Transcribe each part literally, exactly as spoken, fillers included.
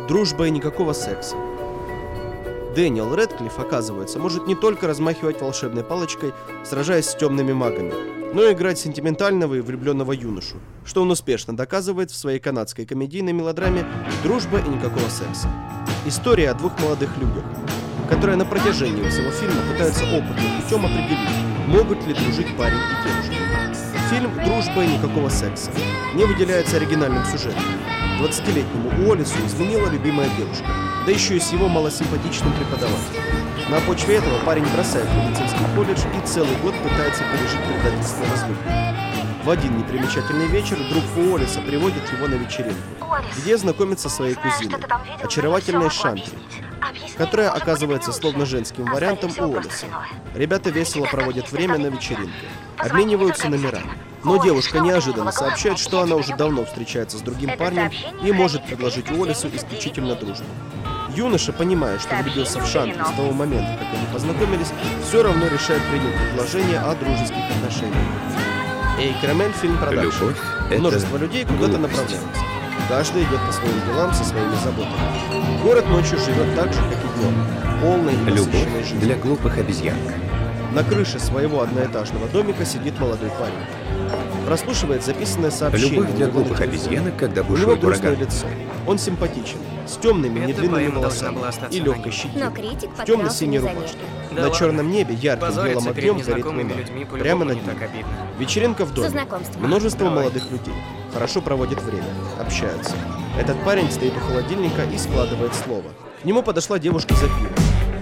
Дружба и никакого секса. Дэниел Рэдклифф, оказывается, может не только размахивать волшебной палочкой, сражаясь с темными магами, но и играть сентиментального и влюбленного юношу, что он успешно доказывает в своей канадской комедийной мелодраме «Дружба и никакого секса». История о двух молодых людях, которые на протяжении всего фильма пытаются опытным путем определить, могут ли дружить парень и девушка. Фильм «Дружба и никакого секса» не выделяется оригинальным сюжетом. двадцатилетнему Уоллесу изменила любимая девушка, да еще и с его малосимпатичным преподавателем. На почве этого парень бросает медицинский колледж и целый год пытается пережить предательство разлуки. В один непримечательный вечер друг Уоллеса приводит его на вечеринку, где знакомится со своей кузиной, очаровательной Шантри, которая оказывается словно женским вариантом Уоллеса. Ребята весело проводят время на вечеринке, обмениваются номерами. Но девушка неожиданно сообщает, что она уже давно встречается с другим парнем и может предложить Уоллесу исключительно дружбу. Юноша, понимая, что влюбился в Шантри с того момента, как они познакомились, все равно решает принять предложение о дружеских отношениях. Эй, Карамель, фильм продакшн. Множество людей куда-то направляются. Каждый идет по своим делам со своими заботами. Город ночью живет так же, как и днем, полной и насыщенной жизнью. Для глупых обезьянок. На крыше своего одноэтажного домика сидит молодой парень. Прослушивает записанное сообщение. Любовь для глупых обезьянок, когда У него бушует грустное ураган. лицо. Он симпатичен, с темными, недлинными волосами и легкой щетиной, в темно-синей рубашке. Да На ладно. черном небе ярким белым Позориться огнем перед горит незнакомыми луна. людьми по-любому Прямо над не ним. так обидно. Вечеринка в За доме. знакомство. Множество Давай. молодых людей. Хорошо проводят время, общаются. Этот парень стоит у холодильника и складывает слово. К нему подошла девушка за пивом.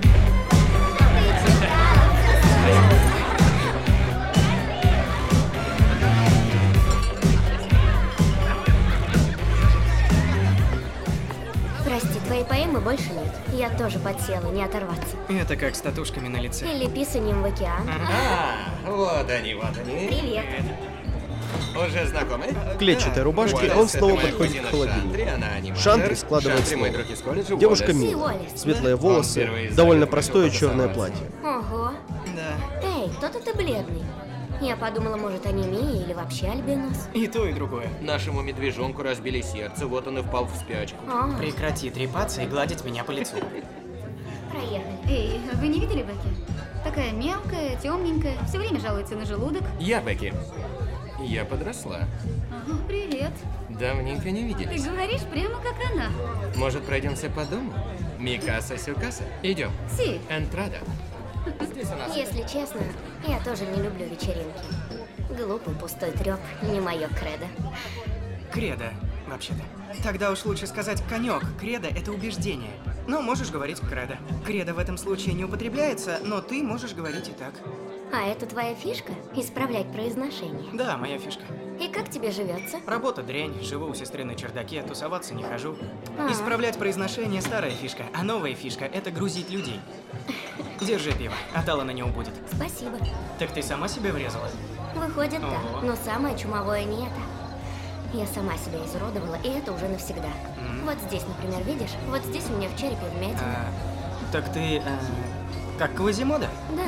Прости, твоей поэмы больше нет. Я тоже подсела, не оторваться. Это как с татушками на лице. Или писанием в океан. А, вот они, вот они. Привет. Уже знакомы? В клетчатой рубашке Уоллес, он это снова моя подходит кузина к холодильнику. Шантри, она аниматор. Шантри складывает Шантри, мой слово. друг из колледжа, Девушка Уоллес. Ты милая, Уоллес. светлые Он волосы, впервые довольно занял простое решил черное потусоваться. платье. Ого. Да. Эй, кто-то ты бледный. Я подумала, может, анемия или вообще альбинос. И то, и другое. Нашему медвежонку разбили сердце, вот он и впал в спячку. А, Прекрати трепаться и гладить меня по лицу. проехали. Эй, вы не видели Бекки? Такая мелкая, темненькая, все время жалуется на желудок. Я Бекки. Я подросла. Ага, привет. Давненько не Ты виделись. говоришь прямо как она. Может, пройдемся по дому? Микаса Сюкаса. Идем. Си, Энтрада. Здесь у нас. Если честно, я тоже не люблю вечеринки. Глупый пустой треп, не мое кредо. Кредо, вообще-то. Тогда уж лучше сказать конек. Кредо — это убеждение. Но можешь говорить кредо. Кредо в этом случае не употребляется, но ты можешь говорить и так. А это твоя фишка? Исправлять произношение. Да, моя фишка. И как тебе живется? Работа дрянь, живу у сестры на чердаке, тусоваться не хожу. А. Исправлять произношение — старая фишка, а новая фишка — это грузить людей. Держи пиво, от Алана не убудет. Спасибо. Так ты сама себе врезала? Выходит Ого. так, но самое чумовое не это. Я сама себя изуродовала, и это уже навсегда. Вот здесь, например, видишь? Вот здесь у меня в черепе вмятина. А, так ты, э, как Квазимода? Да.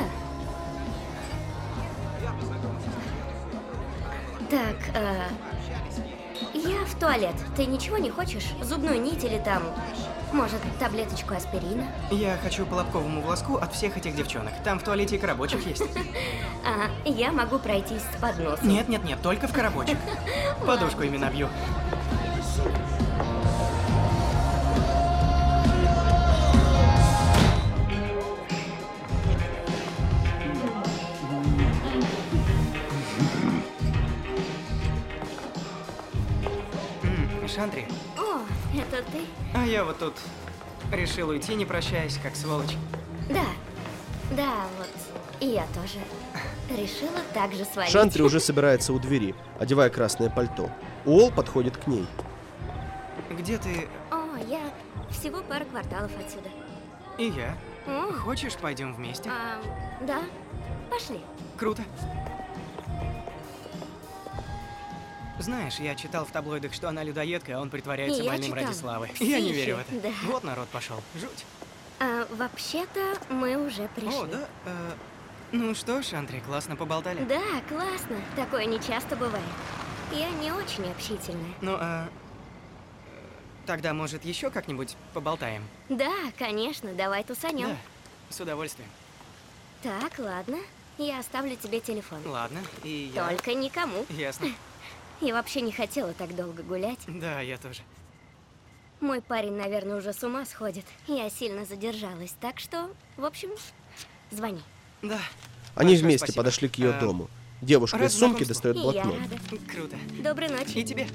Так, э, я в туалет. Ты ничего не хочешь? Зубную нить или там, может, таблеточку аспирина? Я хочу по лобковому волоску от всех этих девчонок. Там в туалете и коробочек есть. А, я могу пройтись с подносом. Нет, нет, нет, только в коробочек. Подушку именно бью. М, Шантри, О, это ты? а я вот тут решил уйти, не прощаясь, как сволочь. Да. Да, вот. И я тоже решила так же свалить. Шантри уже собирается у двери, одевая красное пальто. Уолл подходит к ней. Где ты О, я всего пару кварталов отсюда. и я? О, Хочешь, пойдем вместе? а, да, пошли. Круто. Знаешь, я читал в таблоидах, что она людоедка, а он притворяется И я больным ради читала. славы. Я не Психи, верю в это. да. Вот народ пошел. Жуть. А, вообще-то мы уже пришли. О, да? Э, ну что ж, Андрей, классно поболтали. Да, классно. Такое не часто бывает. Я не очень общительная. Ну, а... Тогда, может, еще как-нибудь поболтаем? Да, конечно, давай тусанем. Да, с удовольствием. Так, ладно. Я оставлю тебе телефон. Ладно, и я... Только никому. Ясно. Я вообще не хотела так долго гулять. Да, я тоже. Мой парень, наверное, уже с ума сходит. Я сильно задержалась, так что, в общем, звони. Да. Они Большое вместе спасибо. подошли к ее А, дому. Девушка рад из сумки знакомству. достает И я блокнот. рада. Круто. Доброй ночи. И тебе.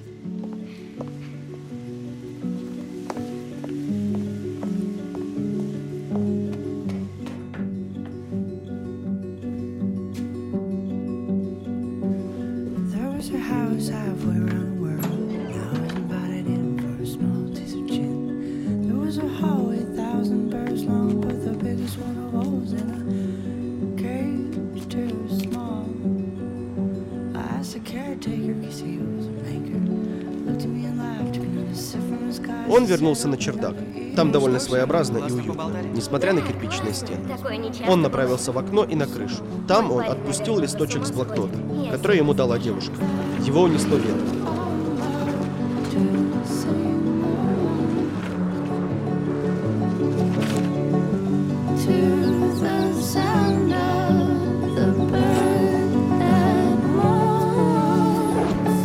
There was a house halfway around the world. Now I was invited in for a small taste of gin. There was a hallway, thousand birds long, but the biggest one of all was in a cage too small. I asked the caretaker, cause he was a maker. Looked at me and laughed, began to sip from the sky. Он вернулся на чердак. Там довольно своеобразно и уютно, несмотря на кирпичные стены. Такое нечасто. Он направился в окно и на крышу. Там он отпустил листочек с блокнота, который ему дала девушка. Его унесло ветром. To the sound of the bird that moans.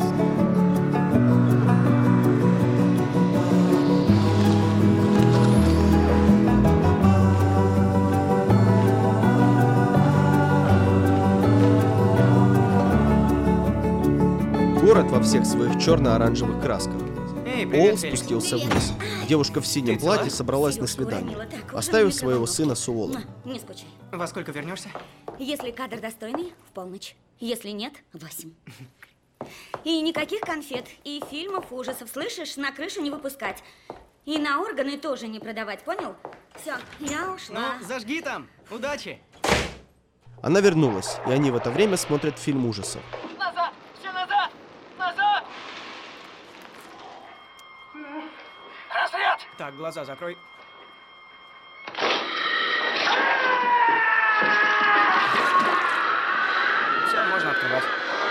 Город во всех своих черно-оранжевых красках. Эй, Ол привет, Феликс. спустился вниз. Девушка в синем Как дела? платье собралась на свидание, оставив своего сына с Уоллом. Не скучай. Во сколько вернешься? Если кадр достойный, в полночь. Если нет, в восемь. И никаких конфет, и фильмов ужасов, слышишь? На крышу не выпускать. И на органы тоже не продавать, понял? Все, я ушла. Ну, зажги там. Удачи. Она вернулась, и они в это время смотрят фильм ужасов. Назад! Все назад! Назад! Рассвет! Так, глаза закрой. Все, можно открывать.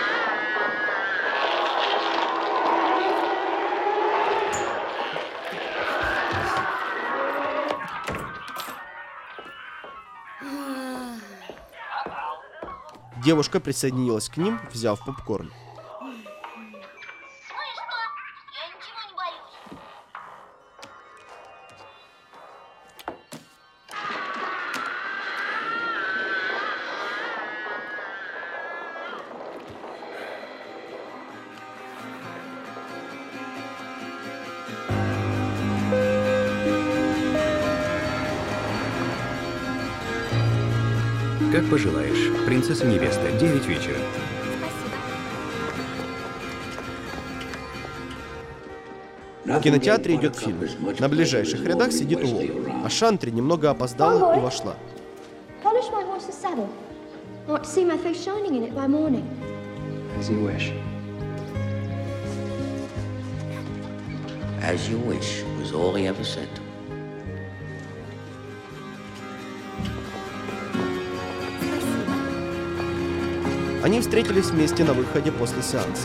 Девушка присоединилась к ним, взяв попкорн. Ну и что? Я ничего не боюсь. Как пожелаешь. Принцесса-невеста. девять вечера. В кинотеатре идет фильм. На ближайших рядах сидит Уолл, а Шантри немного опоздала и вошла. Polish my horse's saddle. I want to see my face shining in it by morning. As you wish. As you wish was all he ever said. Они встретились вместе на выходе после сеанса.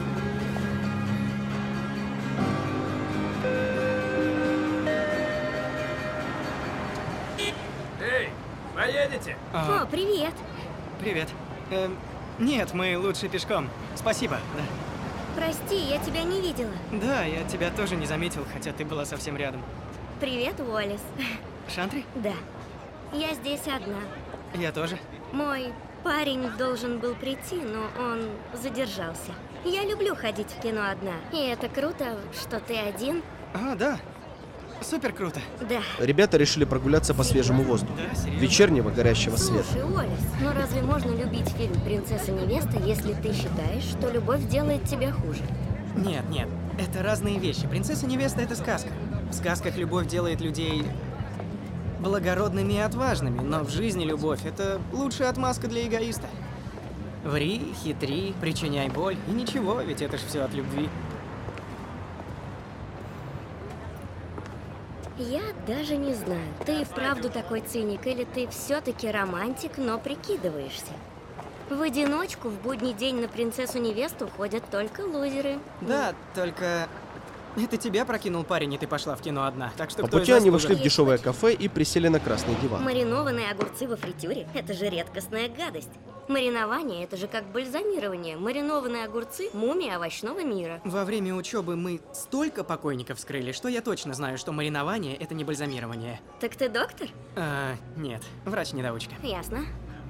Эй, поедете? А, О, привет. привет. Эм, нет, мы лучше пешком. Спасибо. Да. Прости, я тебя не видела. Да, я тебя тоже не заметил, хотя ты была совсем рядом. Привет, Уоллес. Шантри? Да. Я здесь одна. Я тоже. Мой парень должен был прийти, но он задержался. Я люблю ходить в кино одна. И это круто, что ты один. А, да. Супер круто. Да. Ребята решили прогуляться по свежему воздуху, Да, серьезно? вечернего горящего света. Слушай, Уоллес, но разве можно любить фильм «Принцесса-невеста», если ты считаешь, что любовь делает тебя хуже? Нет, нет. Это разные вещи. Принцесса-невеста — это сказка. В сказках любовь делает людей благородными и отважными, но в жизни любовь — это лучшая отмазка для эгоиста. Ври, хитри, причиняй боль, и ничего, ведь это ж все от любви. Я даже не знаю, ты и вправду такой циник, или ты все-таки романтик, но прикидываешься. В одиночку в будний день на принцессу-невесту ходят только лузеры. Да, только Это тебя прокинул парень, и ты пошла в кино одна. Так что По кто пути из они вас вошли в лузер? дешевое кафе и присели на красный диван. Маринованные огурцы во фритюре – это же редкостная гадость. Маринование – это же как бальзамирование. Маринованные огурцы – мумия овощного мира. Во время учебы мы столько покойников вскрыли, что я точно знаю, что маринование – это не бальзамирование. Так ты доктор? А, нет, врач-недоучка. Ясно.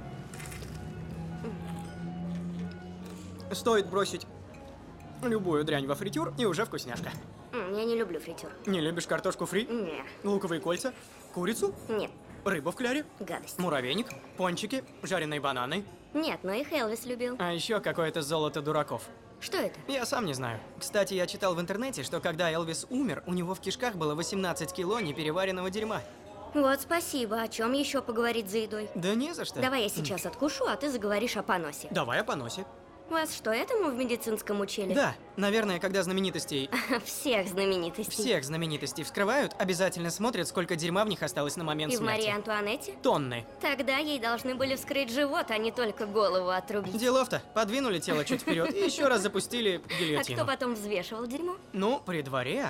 Стоит бросить любую дрянь во фритюр, и уже вкусняшка. М, Я не люблю фритюр. Не любишь картошку фри? Не. Луковые кольца? Курицу? Нет. Рыба в кляре? Гадость. Муравейник? Пончики? Жареные бананы? Нет, но их Элвис любил. А еще какое-то золото дураков. Что это? Я сам не знаю. Кстати, я читал в интернете, что когда Элвис умер, у него в кишках было восемнадцать кило непереваренного дерьма. Вот спасибо. О чем еще поговорить за едой? Да не за что. Давай я сейчас откушу, а ты заговоришь о поносе. Давай о поносе. Вас что, этому в медицинском учили? Да, наверное, когда знаменитостей... Всех знаменитостей. Всех знаменитостей вскрывают, обязательно смотрят, сколько дерьма в них осталось на момент И в смерти. Марии Антуанетте? Тонны. Тогда ей должны были вскрыть живот, а не только голову отрубить. Делов-то. Подвинули тело чуть вперед и еще раз запустили А гильотину. кто потом взвешивал дерьмо? Ну, при дворе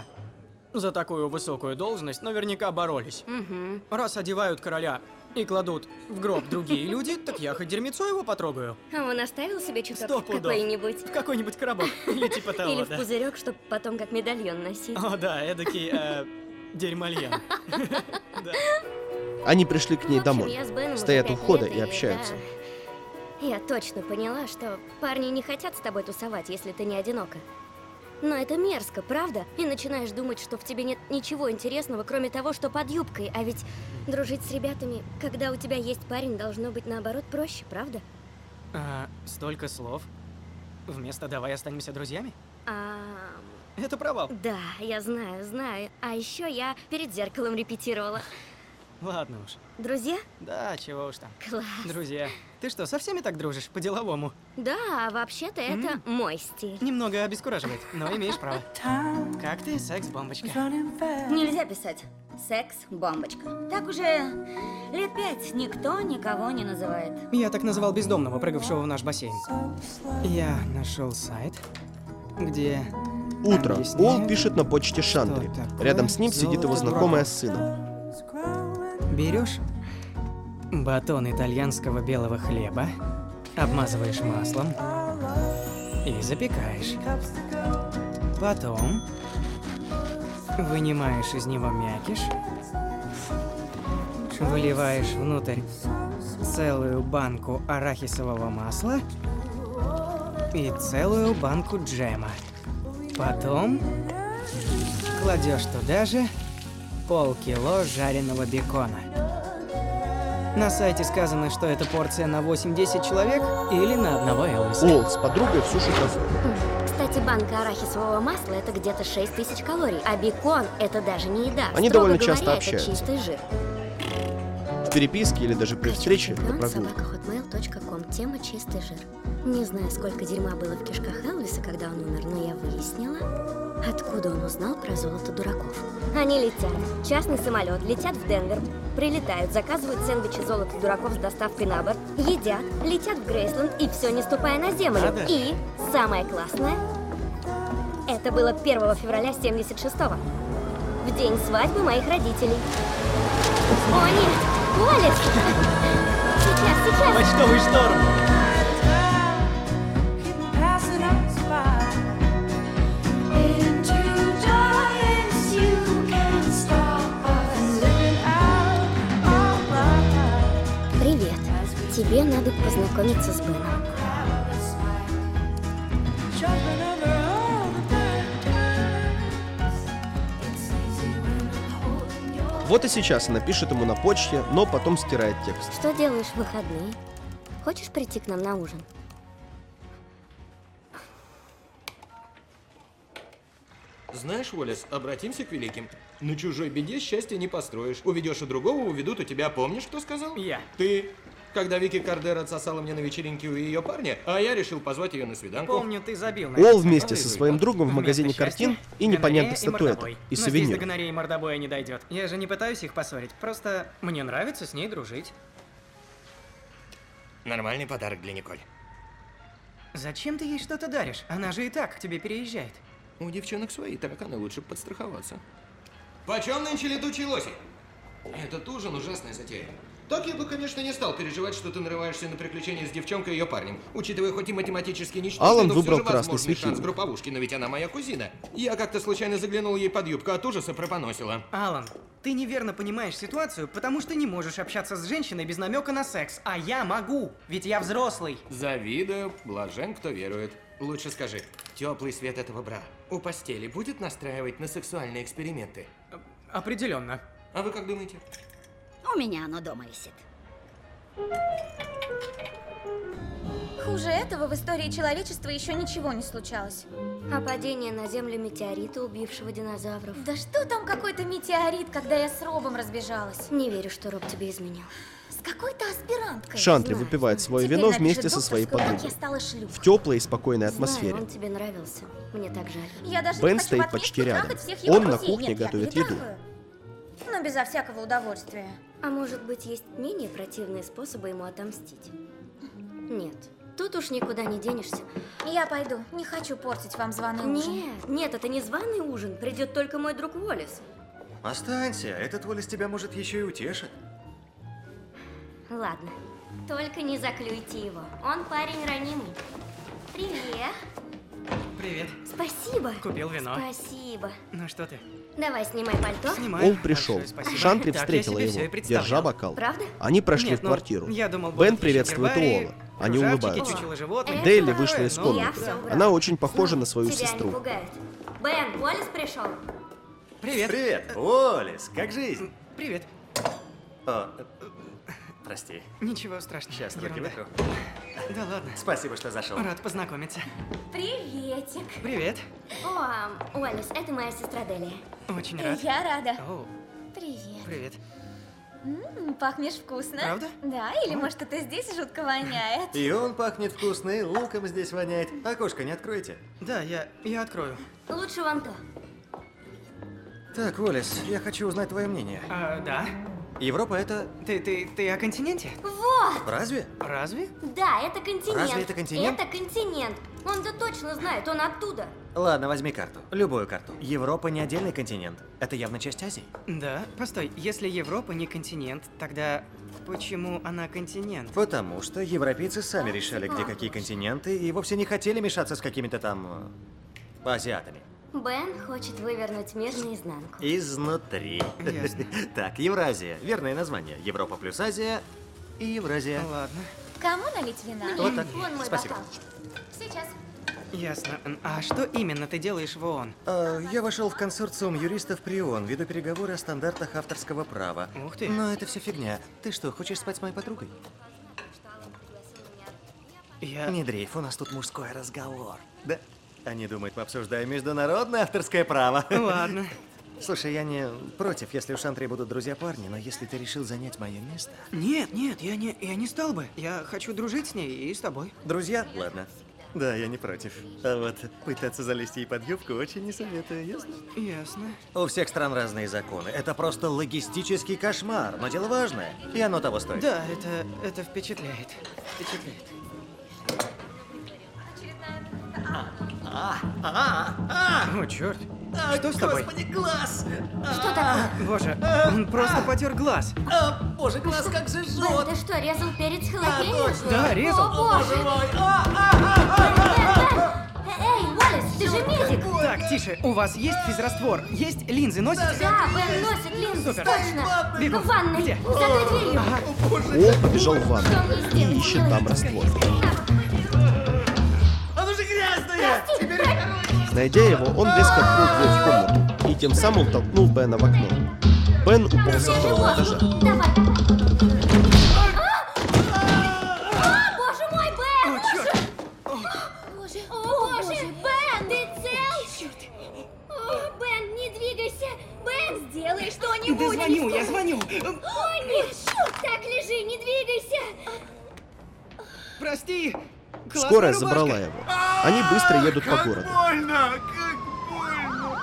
за такую высокую должность наверняка боролись. Угу. Раз одевают короля и кладут в гроб другие люди, так я хоть дерьмецо его потрогаю. А он оставил себе чуток Сто пудов. какой-нибудь? В какой-нибудь коробок. Или типа того, Или в да. пузырек, чтобы потом как медальон носить. О, да, эдакий э, дерьмальен. Да. Они пришли к ней В общем, домой. я с Беном уже Стоят у пять входа лет, и общаются. да, я точно поняла, что парни не хотят с тобой тусовать, если ты не одинока. Но это мерзко, правда? И начинаешь думать, что в тебе нет ничего интересного, кроме того, что под юбкой. А ведь дружить с ребятами, когда у тебя есть парень, должно быть наоборот проще, правда? А, столько слов. Вместо «давай останемся друзьями»? А... Это провал. Да, я знаю, знаю. А еще я перед зеркалом репетировала. Ладно уж. Друзья? Да, чего уж там. Класс. Друзья. Ты что, со всеми так дружишь? По-деловому? Да, вообще-то это мой стиль. Немного обескураживает, но имеешь право. Как ты, секс-бомбочка? Нельзя писать секс-бомбочка. Так уже лет пять никто никого не называет. Я так называл бездомного, прыгавшего в наш бассейн. Я нашел сайт, где... Утро. объясняют, Уолл пишет на почте Шантри. такое Рядом с ним сидит его золото знакомая дураков. с сыном. Берешь батон итальянского белого хлеба, обмазываешь маслом и запекаешь. Потом вынимаешь из него мякиш, выливаешь внутрь целую банку арахисового масла и целую банку джема. Потом кладешь туда же полкило жареного бекона. На сайте сказано, что это порция на восемь-десять человек или на одного Элвиса. Уолл с подругой в суши-кафе. Кстати, банка арахисового масла это где-то шесть тысяч калорий, а бекон это даже не еда. Они Строго довольно говоря, часто это общаются. чистый жир. В переписке или даже при встрече это прогулка. собака хотмейл точка ком. Тема чистый жир. Не знаю, сколько дерьма было в кишках Элвиса, когда он умер, но я выяснила, откуда он узнал про золото дураков. Они летят. Частный самолет. Летят в Денвер. Прилетают, заказывают сэндвичи золота дураков с доставкой на борт. Едят. Летят в Грейсленд и все не ступая на землю. Надо. И самое классное, это было первого февраля семьдесят шестого. В день свадьбы моих родителей. О нет! Уоллес! Сейчас, сейчас! Почтовый шторм! Привет. Тебе надо познакомиться с Беном. Вот и сейчас она пишет ему на почте, но потом стирает текст. Что делаешь в выходные? Хочешь прийти к нам на ужин? Знаешь, Уоллес, обратимся к великим. На чужой беде счастья не построишь. Уведешь и другого, уведут у тебя. Помнишь, кто сказал? Я. Ты. Когда Вики Кардер отсосала мне на вечеринке у ее парня, а я решил позвать ее на свиданку. Помню, ты забил на Уолл это. вместе со своим другом в магазине Вместо картин счастья, и непонятных гонорея и статуэток мордобой. и Но здесь до сувениров. гонореи и мордобоя не дойдет. Я же не пытаюсь их поссорить. Просто мне нравится с ней дружить. Нормальный подарок для Николь. Зачем ты ей что-то даришь? Она же и так к тебе переезжает. У девчонок свои тараканы, лучше подстраховаться. Почем нынче летучие лоси? Этот ужин ужасная затея. Так я бы, конечно, не стал переживать, что ты нарываешься на приключения с девчонкой и ее парнем. Учитывая хоть и математически ничтожный, Алан но выбрал все же красный возможный шанс светильник. групповушки, но ведь она моя кузина. Я как-то случайно заглянул ей под юбку, от ужаса пропоносила. Алан, ты неверно понимаешь ситуацию, потому что не можешь общаться с женщиной без намека на секс. А я могу, ведь я взрослый. Завидую, блажен, кто верует. Лучше скажи, теплый свет этого бра у постели будет настраивать на сексуальные эксперименты? Определенно. А вы как думаете? У меня оно дома висит. Хуже этого в истории человечества еще ничего не случалось. А падение на Землю метеорита, убившего динозавров? Да что там какой-то метеорит, когда я с Робом разбежалась? Не верю, что Роб тебе изменил. С какой-то аспиранткой. Шантри Знаю, выпивает знаю. свое Теперь вино напишет вместе со своей докторскую, как подругой. я стала шлюхой. В теплой и спокойной Знаю, атмосфере. он тебе нравился. Мне так жаль. Я даже Бен не хочу стоит в отместку почти рядом. трахать всех его Он на друзей. кухне Нет, я готовит не еду. трахаю. Но безо всякого удовольствия. А может быть, есть менее противные способы ему отомстить? Нет. Тут уж никуда не денешься. Я пойду. Не хочу портить вам званый ужин. Нет, нет, это не званый ужин. Придет только мой друг Уоллес. Останься, этот Уоллес тебя может еще и утешит. Ладно. Только не заклюйте его. Он парень ранимый. Привет. Привет. Спасибо. Купил вино. Спасибо. Ну что ты? Давай, снимай пальто. Снимаю. Ол пришел. Большое спасибо. Шантри Так, я встретила себе всё и его, представлял. держа бокал. Правда? Они прошли Нет, в ну, квартиру. я думал, Бен будут приветствует еще гербарии, Уолла. Они кружавчики, улыбаются. чучело животных. Это Дейли такое, вышла из ну, комнаты. я всё убрала. Она очень похожа на свою Тебя сестру. не пугает. Бен, Уоллес пришел. Привет. Привет, Уоллес, как жизнь? Привет. О, э, прости. Ничего страшного. Сейчас руки Ерунда. вытру. Да ладно. Спасибо, что зашел. Рад познакомиться. Приветик. Привет. О, Уоллес, это моя сестра Делия. Очень рад. Я рада. О, Привет. привет. М, пахнешь вкусно. Правда? Да, или может это здесь жутко воняет? И он пахнет вкусно, и луком здесь воняет. Окошко не откройте. Да, я, я открою. Лучше вон то. Так, Уоллес, я хочу узнать твое мнение. А, да. Европа это... Ты, ты, ты о континенте? Вот! Разве? Разве? Да, это континент. Разве это континент? Это континент. Он-то точно знает, он оттуда. Ладно, возьми карту. Любую карту. Европа не отдельный континент. Это явно часть Азии. Да. Постой, если Европа не континент, тогда почему она континент? Потому что европейцы сами решали, где какие континенты, и вовсе не хотели мешаться с какими-то там... э, азиатами. Бен хочет вывернуть мир наизнанку. Изнутри. Ясно. Так, Евразия. Верное название. Европа плюс Азия и Евразия. Ладно. Кому налить вина? Вот так. Вон мой Спасибо. бокал. Сейчас. Ясно. А что именно ты делаешь в ООН? А, я вошел в консорциум юристов при ООН, веду переговоры о стандартах авторского права. Ух ты. Но это все фигня. Ты что, хочешь спать с моей подругой? Я... Не дрейф, у нас тут мужской разговор. Да? Они думают, мы обсуждаем международное авторское право. Ладно. Слушай, я не против, если у Шантри будут друзья-парни, но если ты решил занять мое место... Нет, нет, я не, я не стал бы. Я хочу дружить с ней и с тобой. Друзья? Ладно. Да, я не против. А вот пытаться залезть ей под юбку очень не советую, ясно? Ясно. У всех стран разные законы. Это просто логистический кошмар, но дело важное, и оно того стоит. Да, это, это впечатляет. Впечатляет. А, а, а! О, черт. А, Что с тобой? Господи, глаз! Что такое? Боже, он просто потер глаз. А, боже, глаз как Бен, жжет! ты что, резал перец А, халапеньо? точно! Да, резал. О, боже! Мой! А, а, а, а, а! Бен, Бен! Эй, Уоллес, ты же медик! Так, тише. У вас есть физраствор? Есть линзы носите? Да, Бен носит линзы, Супер. точно! Бегу. В ванной, Где? за той дверью. Ол побежал в ванну Что мне сделать? и ищет там раствор. Оно же грязное! Теперь... Найдя его, он резко открыл дверь в комнату и тем самым толкнул Бена в окно. Бен упал со второго этажа. Давай. А, боже мой, Бен! О, черт. Боже, о, боже, Бен, ты цел? О, Бен, не двигайся. Бен, сделай что-нибудь. Да звоню, я звоню. О, нет, так лежи, не двигайся. Прости. Классная Скорая рубашка. забрала его. Они быстро едут по городу. Больно! Как больно!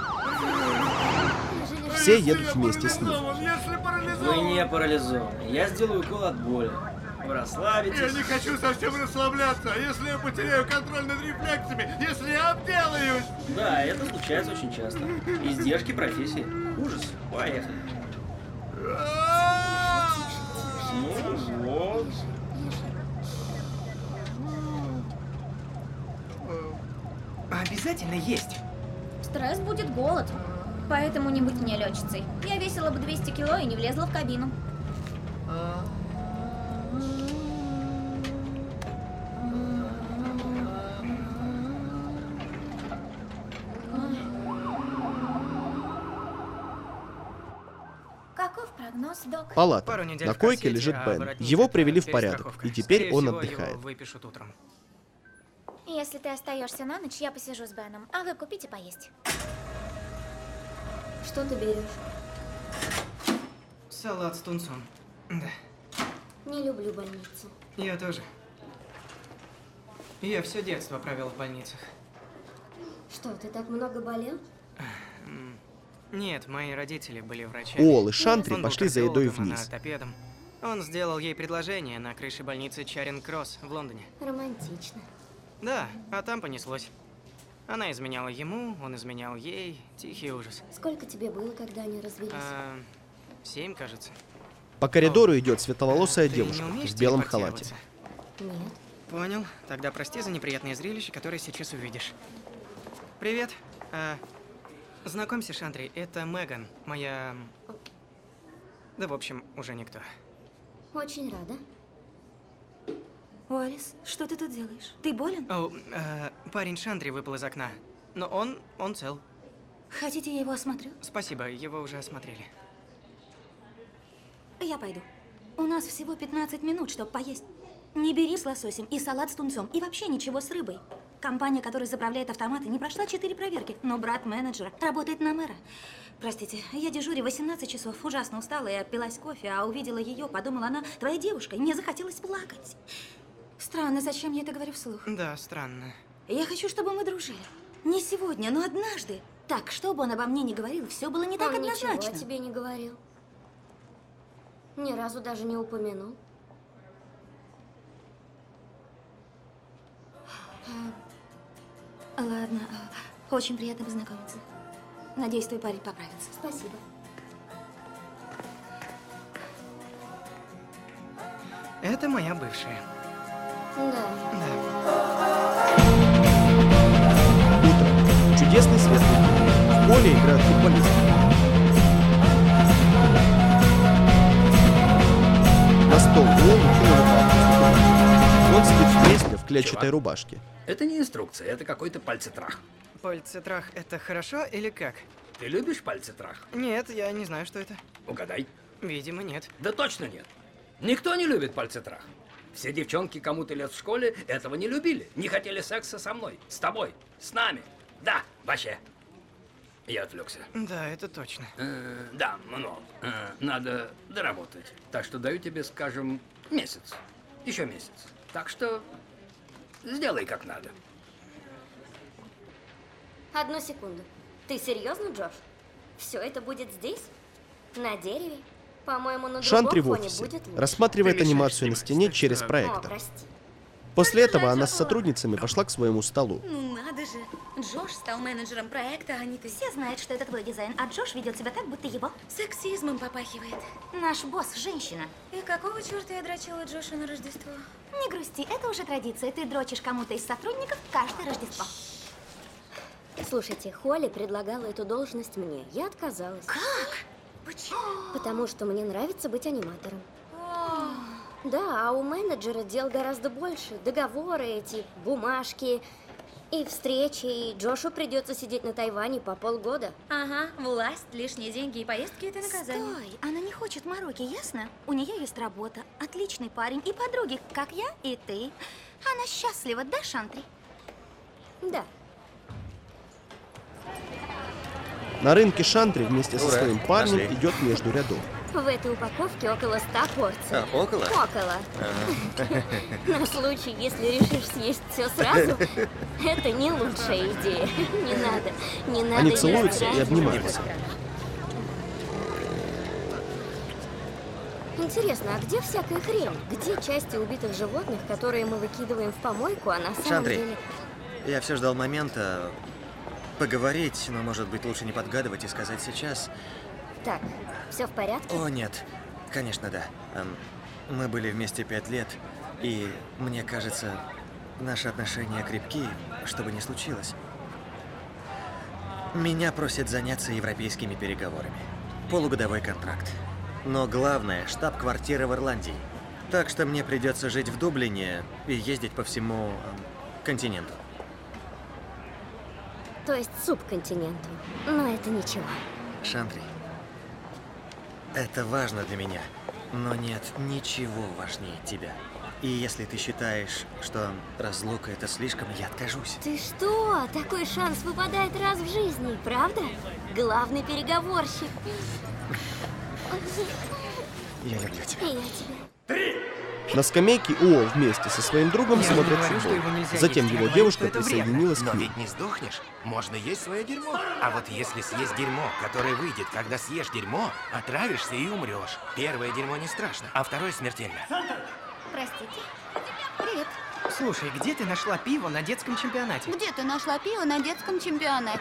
Все едут вместе с ним. Если парализован... Вы не парализованы. Я сделаю укол от боли. расслабитесь. Я не хочу совсем расслабляться. Если я потеряю контроль над рефлексами, если я обделаюсь. Да, это случается очень часто. Издержки профессии. Ужас. Поехали. Ну вот. Обязательно есть. Стресс будет голод. Поэтому не быть мне летчицей. Я весила бы двести кило и не влезла в кабину. Каков прогноз, док? Палата. Пару недель На в койке корсете, лежит а Бен. воротник Его это привели в порядок, перестраховка. и теперь Скорее он всего, отдыхает. его выпишут утром. Если ты остаешься на ночь, я посижу с Беном, а вы купите поесть. Что ты берешь? Салат с тунцом. Да. Не люблю больницу. Я тоже. Я все детство провел в больницах. Что, ты так много болел? Нет, мои родители были врачами. Уолл и Шантри Он был пошли за едой кардиологом, она вниз. ортопедом. Он сделал ей предложение на крыше больницы Чаринг-Кросс в Лондоне. Романтично. Да, а там понеслось. Она изменяла ему, он изменял ей. Тихий ужас. Сколько тебе было, когда они развелись? А, семь, кажется. По коридору идет светловолосая Ты девушка не умеешь в белом халате. телепортироваться? Нет. Понял. Тогда прости за неприятные зрелища, которые сейчас увидишь. Привет. А, знакомься, Шантри, это Меган, моя... Да, в общем, уже никто. Очень рада. Уоллес, что ты тут делаешь? Ты болен? О, э, парень Шантри выпал из окна. Но он, он цел. Хотите, я его осмотрю? Спасибо, его уже осмотрели. Я пойду. У нас всего пятнадцать минут, чтобы поесть. Не бери с лососем и салат с тунцом, и вообще ничего с рыбой. Компания, которая заправляет автоматы, не прошла четыре проверки, но брат менеджера работает на мэра. Простите, я дежурю восемнадцать часов, ужасно устала и отпилась кофе, а увидела ее, подумала, она твоя девушка, и мне захотелось плакать. Странно, зачем я это говорю вслух? Да, странно. Я хочу, чтобы мы дружили. Не сегодня, но однажды. Так, чтобы он обо мне не говорил, все было не так Он однозначно. ничего о тебе не говорил. Ни разу даже не упомянул. Ладно, очень приятно познакомиться. Надеюсь, твой парень поправится. Спасибо. Это моя бывшая. Да. Утро. Чудесный светлый день. В поле играют футболисты. На стол Уолл кинул папку. Он сидит в кресле в клетчатой Чувак. рубашке. Это не инструкция, это какой-то пальцетрах. Пальцетрах это хорошо или как? Ты любишь пальцетрах? Нет, я не знаю, что это. Угадай. Видимо, нет. Да точно нет. Никто не любит пальцетрах. Все девчонки, кому ты лет в школе, этого не любили. Не хотели секса со мной, с тобой, с нами. Да, вообще. Я отвлекся. Да, это точно. Э, да, но э, надо доработать. Так что даю тебе, скажем, месяц. Еще месяц. Так что сделай как надо. Одну секунду. Ты серьезно, Джош? Все это будет здесь? На дереве? По-моему, на Шантри в другом фоне офисе будет лучше. рассматривает анимацию на стене через О, проектор. прости. После этого она с сотрудницами пошла к своему столу. Ну надо же. Джош стал менеджером проекта, а не ты. Все знают, что это твой дизайн, а Джош ведет себя так, будто его. Сексизмом попахивает. Наш босс – женщина. И какого черта я дрочила Джоша на Рождество? Не грусти, это уже традиция. Ты дрочишь кому-то из сотрудников каждое Рождество. Слушайте, Холли предлагала эту должность мне. Я отказалась. Как? Почему? Потому что мне нравится быть аниматором. Да, а у менеджера дел гораздо больше. Договоры эти, бумажки и встречи. И Джошу придется сидеть на Тайване по полгода. Ага, власть, лишние деньги и поездки – это наказание. Стой, она не хочет мороки, ясно? У нее есть работа, отличный парень и подруги, как я и ты. Она счастлива, да, Шантри? Да. На рынке Шантри вместе со Ура, своим парнем нашли. идет между рядов. В этой упаковке около ста порций. А, около? Около. Ага. На случай, если решишь съесть все сразу, это не лучшая идея. Не надо, не надо. Они есть целуются и сразу. обнимаются. Интересно, а где всякая хрень? Где части убитых животных, которые мы выкидываем в помойку, а на самом Шантри, деле... я все ждал момента поговорить, но, может быть, лучше не подгадывать и сказать сейчас. Так, все в порядке? О, нет. Конечно, да. Эм, Мы были вместе пять лет, и, мне кажется, наши отношения крепки, что бы ни случилось. Меня просят заняться европейскими переговорами. Полугодовой контракт. Но главное, штаб-квартира в Ирландии. Так что мне придется жить в Дублине и ездить по всему э, континенту. То есть субконтиненту. Но это ничего. Шантри, это важно для меня, но нет ничего важнее тебя. И если ты считаешь, что разлука это слишком, я откажусь. Ты что? Такой шанс выпадает раз в жизни, правда? Главный переговорщик. Я люблю тебя. И я тебя. На скамейке Уолл вместе со своим другом Я смотрят говорю, что футбол. его нельзя Затем есть. Я его говорю, девушка что это вредно. присоединилась Но к ним. ведь не сдохнешь. Можно есть свое дерьмо. А вот если съесть дерьмо, которое выйдет, когда съешь дерьмо, отравишься и умрешь. Первое дерьмо не страшно, а второе смертельно. Простите. Привет. Слушай, где ты нашла пиво на детском чемпионате? Где ты нашла пиво на детском чемпионате?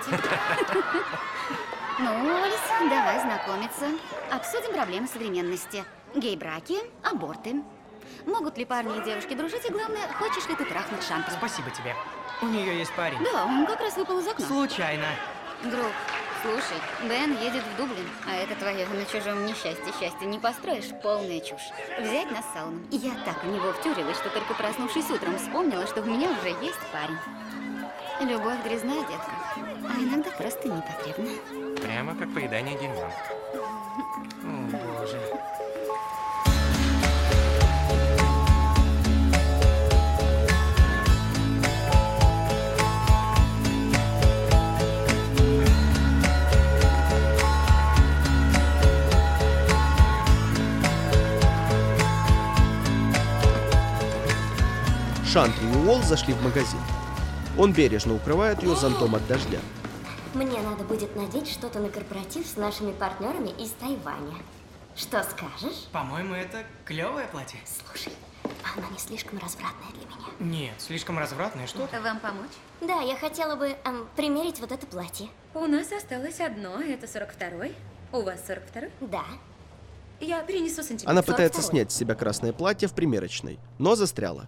Ну, Олис, давай знакомиться. Обсудим проблемы современности. Гей-браки, аборты. Могут ли парни и девушки дружить? И главное, хочешь ли ты трахнуть Шантри? Спасибо тебе. У нее есть парень. Да, он как раз выпал из окна. Случайно. Друг, слушай, Бен едет в Дублин, а это твое на чужом несчастье счастье не построишь, полная чушь. Взять нас с Салмом. Я так в него втюрилась, что только проснувшись утром вспомнила, что у меня уже есть парень. Любовь грязная, детка, а иногда просто непотребна. Прямо как поедание дерьма. О, боже. Шантри и Уолл зашли в магазин. Он бережно укрывает ее зонтом от дождя. Мне надо будет надеть что-то на корпоратив с нашими партнерами из Тайваня. Что скажешь? По-моему, это клевое платье. Слушай, оно не слишком развратное для меня. Нет, слишком развратное. Что ты? Вам помочь? Да, я хотела бы эм, примерить вот это платье. У нас осталось одно, это сорок второй. У вас сорок второй? Да. Я принесу сантиметр. Она пытается сорок второй. снять с себя красное платье в примерочной, но застряла.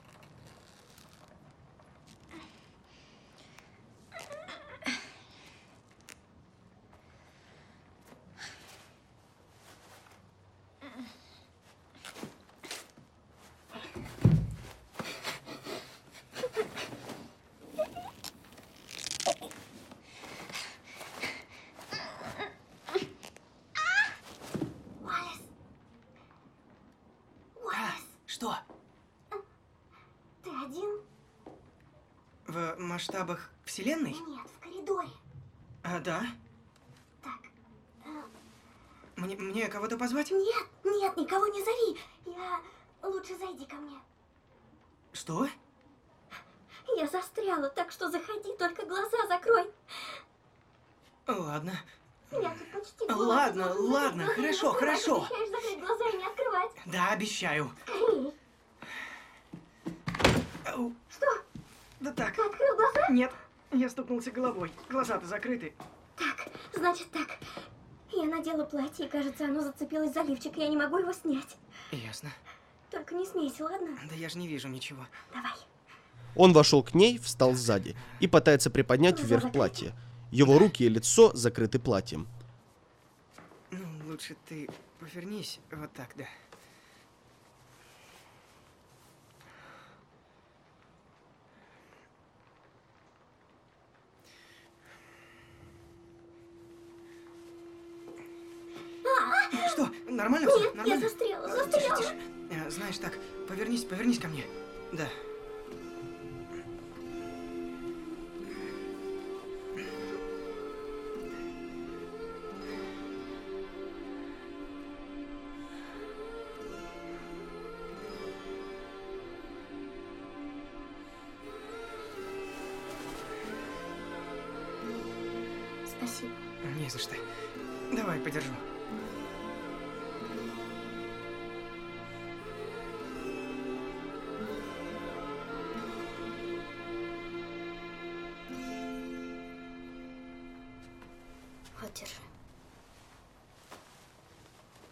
Что? Ты один? В масштабах Вселенной? Нет, в коридоре. А, да? Так. э, Мне, мне кого-то позвать? Нет, нет, никого не зови. Я... Лучше зайди ко мне. Что? Я застряла, так что заходи, только глаза закрой. Ладно. Я тут почти... Ладно, голодна. ладно, Закрой хорошо, глаза, хорошо. Обещаешь закрыть глаза и не открывать? Да, обещаю. Скорее. Ау. Что? Да так. Ты открыл глаза? Нет, я стукнулся головой. Глаза-то закрыты. Так, значит так. Я надела платье, и, кажется, оно зацепилось за лифчик, и я не могу его снять. Ясно. Только не смейся, ладно? Да я же не вижу ничего. Давай. Он вошел к ней, встал сзади и пытается приподнять вверх платье. Его руки и лицо закрыты платьем. Ну, лучше ты повернись. Вот так, да. Что? Нормально все? Нет, Нормально? я застряла, А, застряла. Тише, тише. А, знаешь, так, повернись, повернись ко мне. Да. Спасибо. Не за что. Давай, подержу.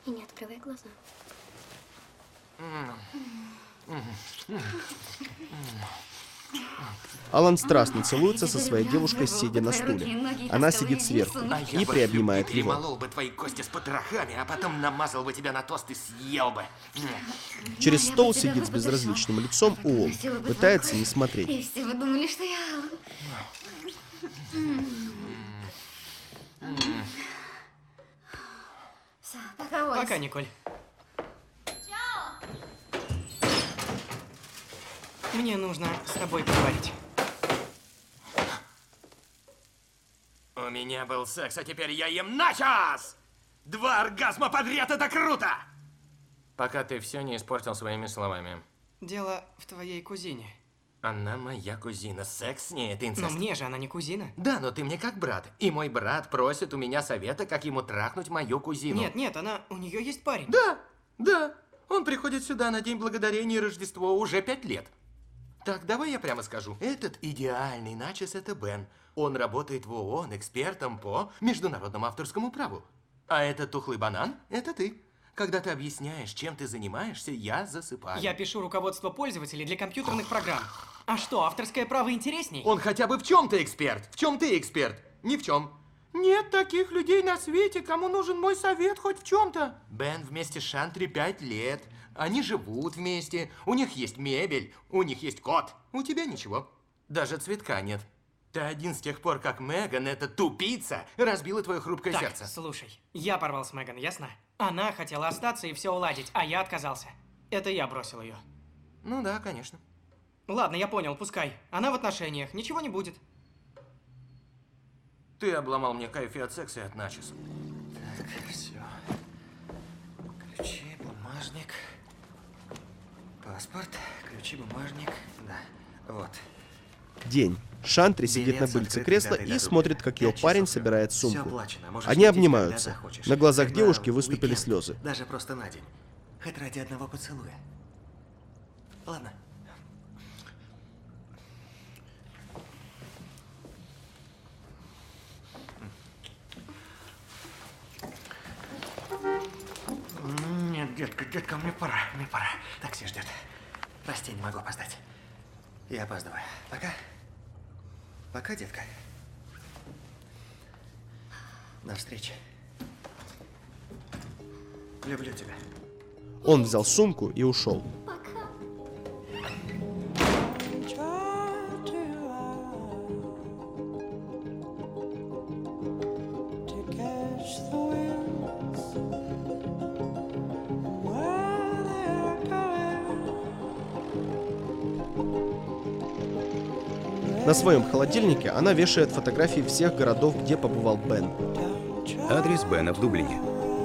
И не открывай глаза. Алан страстно целуется со своей девушкой, сидя на стуле. Она сидит сверху и приобнимает его. Перемолол бы твои кости с потрохами, а потом намазал бы тебя на тост и съел бы. Через стол сидит с безразличным лицом Уолл. Пытается не смотреть. И все вы думали, что я Алан. Все, пока, Уоллес. Пока, Николь. Мне нужно с тобой поговорить. У меня был секс, а теперь я ем начос! Два оргазма подряд, это круто! Пока ты все не испортил своими словами. Дело в твоей кузине. Она моя кузина. Секс с ней — это инцест. Но мне же она не кузина. Да, но ты мне как брат. И мой брат просит у меня совета, как ему трахнуть мою кузину. Нет, нет, она... У нее есть парень. Да, да. Он приходит сюда на День Благодарения и Рождество уже пять лет. Так, давай я прямо скажу. Этот идеальный начос — это Бен. Он работает в ООН экспертом по международному авторскому праву. А этот тухлый банан — это ты. Когда ты объясняешь, чем ты занимаешься, я засыпаю. Я пишу руководство пользователей для компьютерных программ. А что, авторское право интересней? Он хотя бы в чем-то эксперт. В чем ты эксперт? Ни в чем. Нет таких людей на свете, кому нужен мой совет хоть в чем-то. Бен вместе с Шантри пять лет. Они живут вместе. У них есть мебель. У них есть кот. У тебя ничего. Даже цветка нет. Ты один с тех пор, как Меган, эта тупица, разбила твое хрупкое так, сердце. Слушай, я порвал с Меган, ясно? Она хотела остаться и все уладить, а я отказался. Это я бросил ее. Ну да, конечно. Ладно, я понял, пускай. Она в отношениях, ничего не будет. Ты обломал мне кайф и от секса, и от начос. Так, все. Ключи, бумажник. Паспорт, ключи, бумажник. Да, вот. День. Шантри сидит на пыльце кресла и смотрит, как ее парень собирает сумку. Они обнимаются. На глазах девушки выступили слезы. Даже просто на день. Хоть ради одного поцелуя. Ладно. Нет, детка, детка, мне пора, мне пора. Такси ждет. Прости, не могу опоздать. Я опаздываю. Пока. Пока, детка. До встречи. Люблю тебя. Он взял сумку и ушел. На своем холодильнике она вешает фотографии всех городов, где побывал Бен. Адрес Бена в Дублине.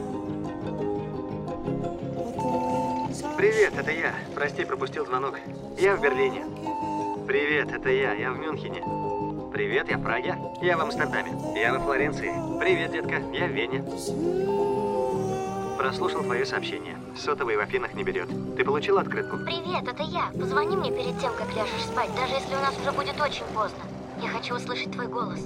Привет, это я. Прости, пропустил звонок. Я в Берлине. Привет, это я. Я в Мюнхене. Привет, я в Праге. Я в Амстердаме. Я во Флоренции. Привет, детка. Я в Вене. Прослушал твое сообщение. Сотовый в Афинах не берет. Ты получил открытку? Привет, это я. Позвони мне перед тем, как ляжешь спать, даже если у нас уже будет очень поздно. Я хочу услышать твой голос.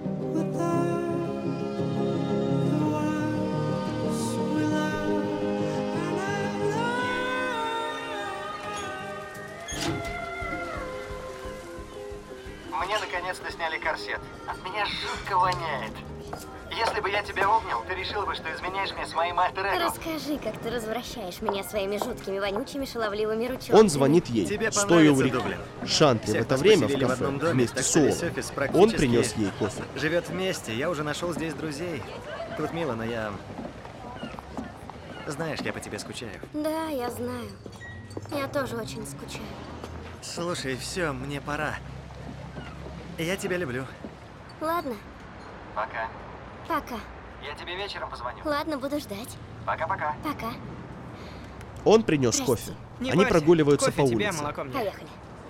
Мне наконец-то сняли корсет. От меня жутко воняет. Если бы я тебя обнял, ты решила бы, что изменяешь мне с моим альтер-эго. Расскажи, как ты развращаешь меня своими жуткими, вонючими, шаловливыми ручонками. Он звонит ей, стоя у реки. Шантри в это время в кафе вместе с Уоллом. Он принес ей кофе. Живет вместе, я уже нашел здесь друзей. Тут мило, но я... Знаешь, я по тебе скучаю. Да, я знаю. Я тоже очень скучаю. Слушай, все, мне пора. Я тебя люблю. Ладно. Пока. Пока. Я тебе вечером позвоню. Ладно, буду ждать. Пока-пока. Пока. Он принес Прости. кофе. Не Они бойся. прогуливаются Кофе по тебе, улице. молоко мне. Поехали.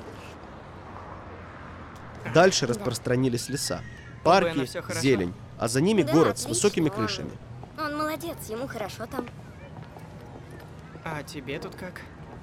Дальше распространились леса, парки, всё хорошо? зелень, а за ними Да, город с отлично, высокими он- крышами. Он молодец, ему хорошо там. А тебе тут как?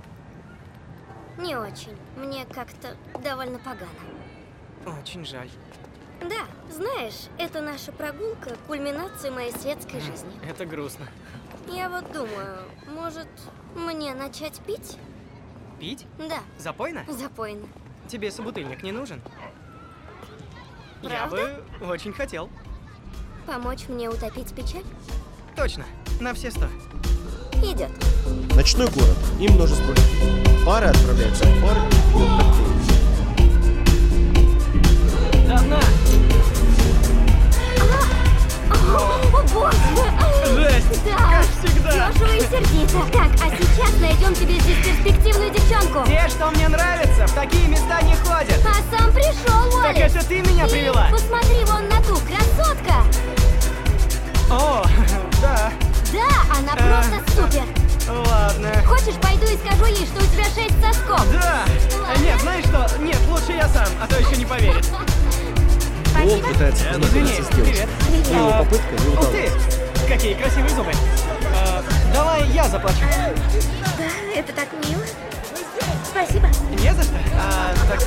Не очень. Мне как-то довольно погано. Очень жаль. Да, знаешь, это наша прогулка — кульминация моей светской жизни. Это грустно. Я вот думаю, может, мне начать пить? Пить? Да. Запойно? Запойно. Тебе собутыльник не нужен? Правда? Я бы очень хотел. Помочь мне утопить печаль? Точно. На все сто. Идет. Ночной город и множество людей. Пары отправляются в бар и пьют коктейли. До дна! О, боже! Жесть! Да, как всегда! дешево и сердито. Так, а сейчас найдем тебе здесь перспективную девчонку. Те, что мне нравятся, в такие места не ходят. А сам пришел, Уоллес. Так это ты меня И привела? посмотри вон на ту, красотка. О, да. Да, она А. просто супер. Ладно. Хочешь, пойду и скажу ей, что у тебя шесть сосков? Да. Ладно. Нет, знаешь что? Нет, лучше я сам, а то еще не поверит. Уолл пытается познакомиться с девушкой, но его попытка не Ух удалась. ты! Какие красивые зубы. А, давай я заплачу. Да, это так мило. Спасибо. Не за что. А, так...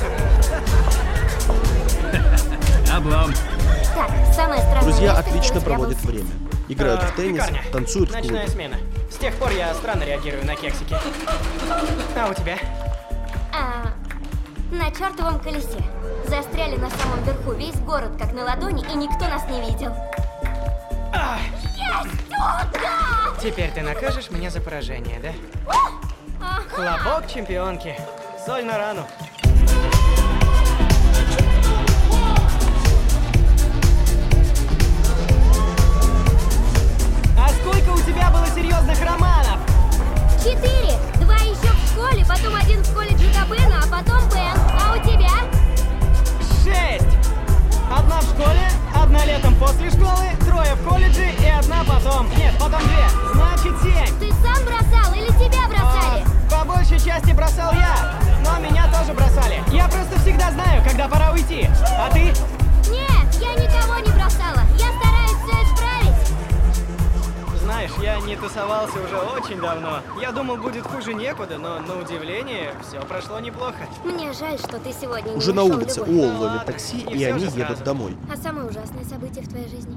Облом. Так, самое странное Друзья место, где отлично у тебя проводят был время. Играют А, в теннис, пекарня. танцуют в Ночная клубе. смена. С тех пор я странно реагирую на кексики. А у тебя? А, на чертовом колесе. Застряли на самом верху, весь город как на ладони, и никто нас не видел. А, Есть! Туда! теперь ты накажешь меня за поражение, да? Ага. Хлопок чемпионки. Соль на рану. А сколько у тебя было серьезных романов? Четыре! Два еще в школе, потом один в колледже Кабена, а потом Бен. А у тебя? Шесть! Одна в школе, одна летом после школы, трое в колледже и одна потом. Нет, потом две. Значит, семь. Ты сам бросал или тебя бросали? А, по большей части бросал я, но меня тоже бросали. Я просто всегда знаю, когда пора уйти. А ты? Нет, я никого не бросала. Я стараюсь все исправить. Знаешь, я не тусовался уже очень давно. Я думал, будет хуже некуда, но на удивление все прошло неплохо. Мне жаль, что ты сегодня не Уже на нашел улице любовь. Уолл Да ловит ладно, такси, не и всё они же едут сразу. домой. А самое ужасное событие в твоей жизни?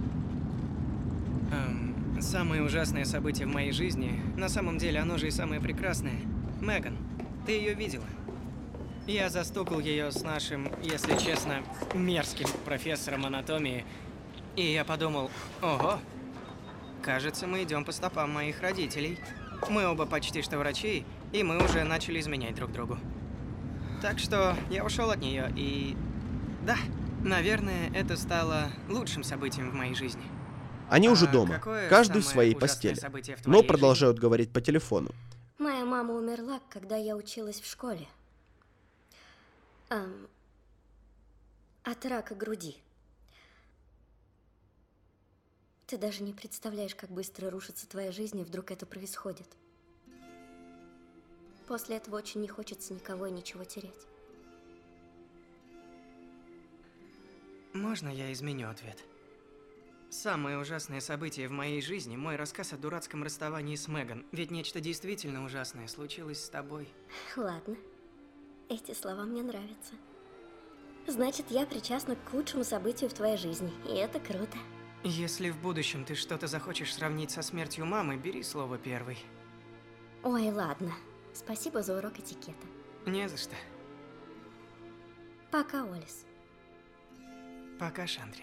Эм, самое ужасное событие в моей жизни, на самом деле оно же и самое прекрасное. Меган, ты ее видела? Я застукал ее с нашим, если честно, мерзким профессором анатомии. И я подумал, ого, кажется, мы идем по стопам моих родителей. Мы оба почти что врачи, и мы уже начали изменять друг другу. Так что я ушел от нее, и да, наверное, это стало лучшим событием в моей жизни. Они уже А дома, какое каждый в самое своей ужасное постели, событие в но твоей продолжают говорить по телефону. Моя мама умерла, когда я училась в школе. Эм, от рака груди. Ты даже не представляешь, как быстро рушится твоя жизнь, и вдруг это происходит. После этого очень не хочется никого и ничего терять. Можно я изменю ответ? Самое ужасное событие в моей жизни – мой рассказ о дурацком расставании с Меган. Ведь нечто действительно ужасное случилось с тобой. Ладно. Эти слова мне нравятся. Значит, я причастна к лучшему событию в твоей жизни, и это круто. Если в будущем ты что-то захочешь сравнить со смертью мамы, бери слово первый. Ой, ладно. Спасибо за урок этикета. Не за что. Пока, Уоллес. Пока, Шандри.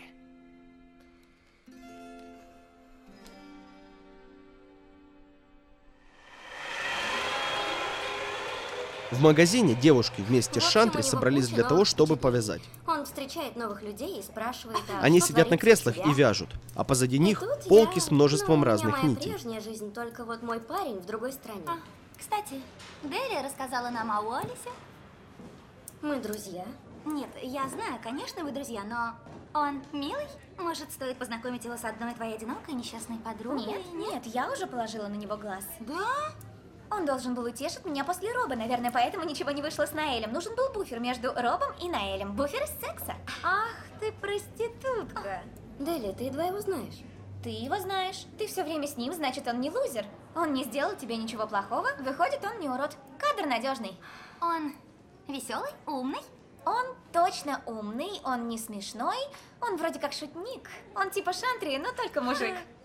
В магазине девушки вместе с В общем, у Шантри него собрались куча для того, новых чтобы повязать. Он встречает новых людей и спрашивает, а Они что сидят на творится у креслах тебя? и вяжут, а позади них Тут полки я- с множеством ну, у меня разных моя нитей. прежняя жизнь, только вот мой парень в другой стране. А, кстати, Дели рассказала нам о Уоллесе. Мы друзья. Нет, я знаю, конечно, вы друзья, но он милый? Может, стоит познакомить его с одной твоей одинокой несчастной подругой? Нет, нет, я уже положила на него глаз. Да? Он должен был утешить меня после Роба, наверное, поэтому ничего не вышло с Наэлем. Нужен был буфер между Робом и Наэлем. Буфер из секса. Ах, ты проститутка. Дели, ты едва его знаешь. Ты его знаешь. Ты все время с ним, значит, он не лузер. Он не сделал тебе ничего плохого. Выходит, он не урод. Кадр надежный. Он веселый, умный. Он точно умный, он не смешной. Он вроде как шутник. Он типа Шантри, но только мужик.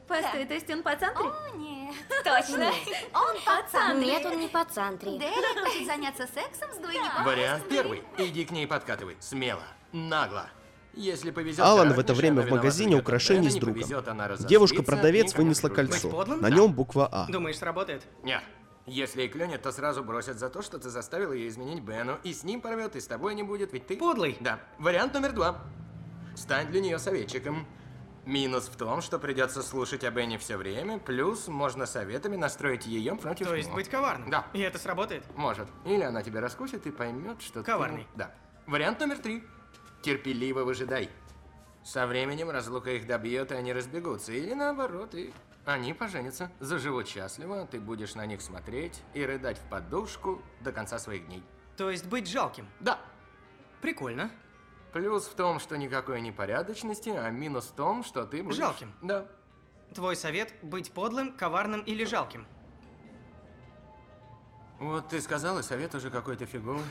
Постой, то есть он по центре? О, нет. Точно. Он по центре. Нет, он не по центре. Дерек хочет заняться сексом с двойником. Вариант первый. Иди к ней подкатывай. Смело. Нагло. Если повезет, Алан в это время в магазине украшений с другом. Девушка-продавец вынесла кольцо. На нем буква А. Думаешь, сработает? Нет. Если и клюнет, то сразу бросят за то, что ты заставил ее изменить Бену. И с ним порвет, и с тобой не будет, ведь ты... Подлый. Да. Вариант номер два. Стань для нее советчиком. Минус в том, что придется слушать о Бене все время, плюс можно советами настроить ее против То есть него. быть коварным? Да. И это сработает? Может. Или она тебя раскусит и поймет, что Коварный. ты... Да. Вариант номер три. Терпеливо выжидай. Со временем разлука их добьет, и они разбегутся. Или наоборот, и они поженятся, заживут счастливо, ты будешь на них смотреть и рыдать в подушку до конца своих дней. То есть быть жалким? Да. Прикольно. Плюс в том, что никакой непорядочности, а минус в том, что ты будешь... Жалким? Да. Твой совет – быть подлым, коварным или жалким? Вот ты сказал, и совет уже какой-то фиговый.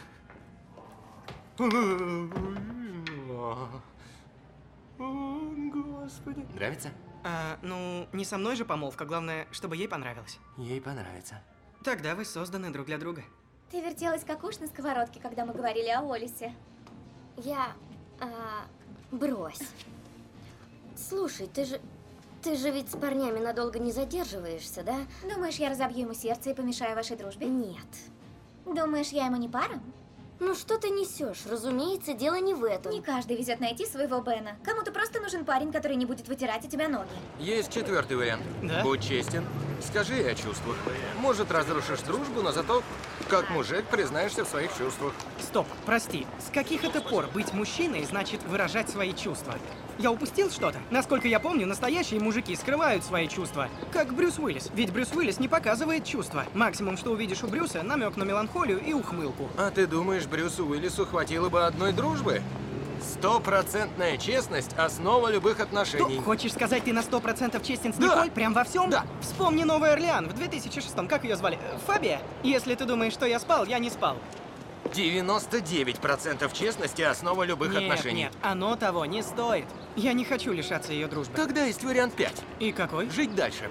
О, Господи. Нравится? А, ну, не со мной же помолвка, главное, чтобы ей понравилось. Ей понравится. Тогда вы созданы друг для друга. Ты вертелась как уж на сковородке, когда мы говорили о Уоллесе. Я... А, брось. Слушай, ты же... Ты же ведь с парнями надолго не задерживаешься, да? Думаешь, я разобью ему сердце и помешаю вашей дружбе? Нет. Думаешь, я ему не пара? Ну что ты несешь? Разумеется, дело не в этом. Не каждый везет найти своего Бена. Кому-то просто нужен парень, который не будет вытирать у тебя ноги. Есть четвертый вариант. Да? Будь честен, скажи ей о чувствах. Может, разрушишь дружбу, но зато, как мужик, признаешься в своих чувствах. Стоп, прости. С каких это пор быть мужчиной значит выражать свои чувства? Я упустил что-то? Насколько я помню, настоящие мужики скрывают свои чувства. Как Брюс Уиллис. Ведь Брюс Уиллис не показывает чувства. Максимум, что увидишь у Брюса, намек на меланхолию и ухмылку. А ты думаешь, Брюсу Уиллису хватило бы одной дружбы? Стопроцентная честность – основа любых отношений. Что, хочешь сказать, ты на сто процентов честен с Да. Николь? Прям во всем? Да. Вспомни Новый Орлеан в две тысячи шестом. Как ее звали? Э, Фабия? Если ты думаешь, что я спал, я не спал. девяносто девять процентов честности – основа любых нет, отношений. Нет, оно того не стоит. Я не хочу лишаться ее дружбы. Тогда есть вариант пять. И какой? Жить дальше.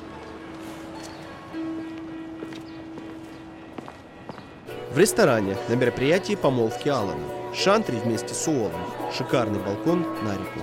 В ресторане на мероприятии помолвки Алана. Шантри вместе с Уоллом. Шикарный балкон на реку.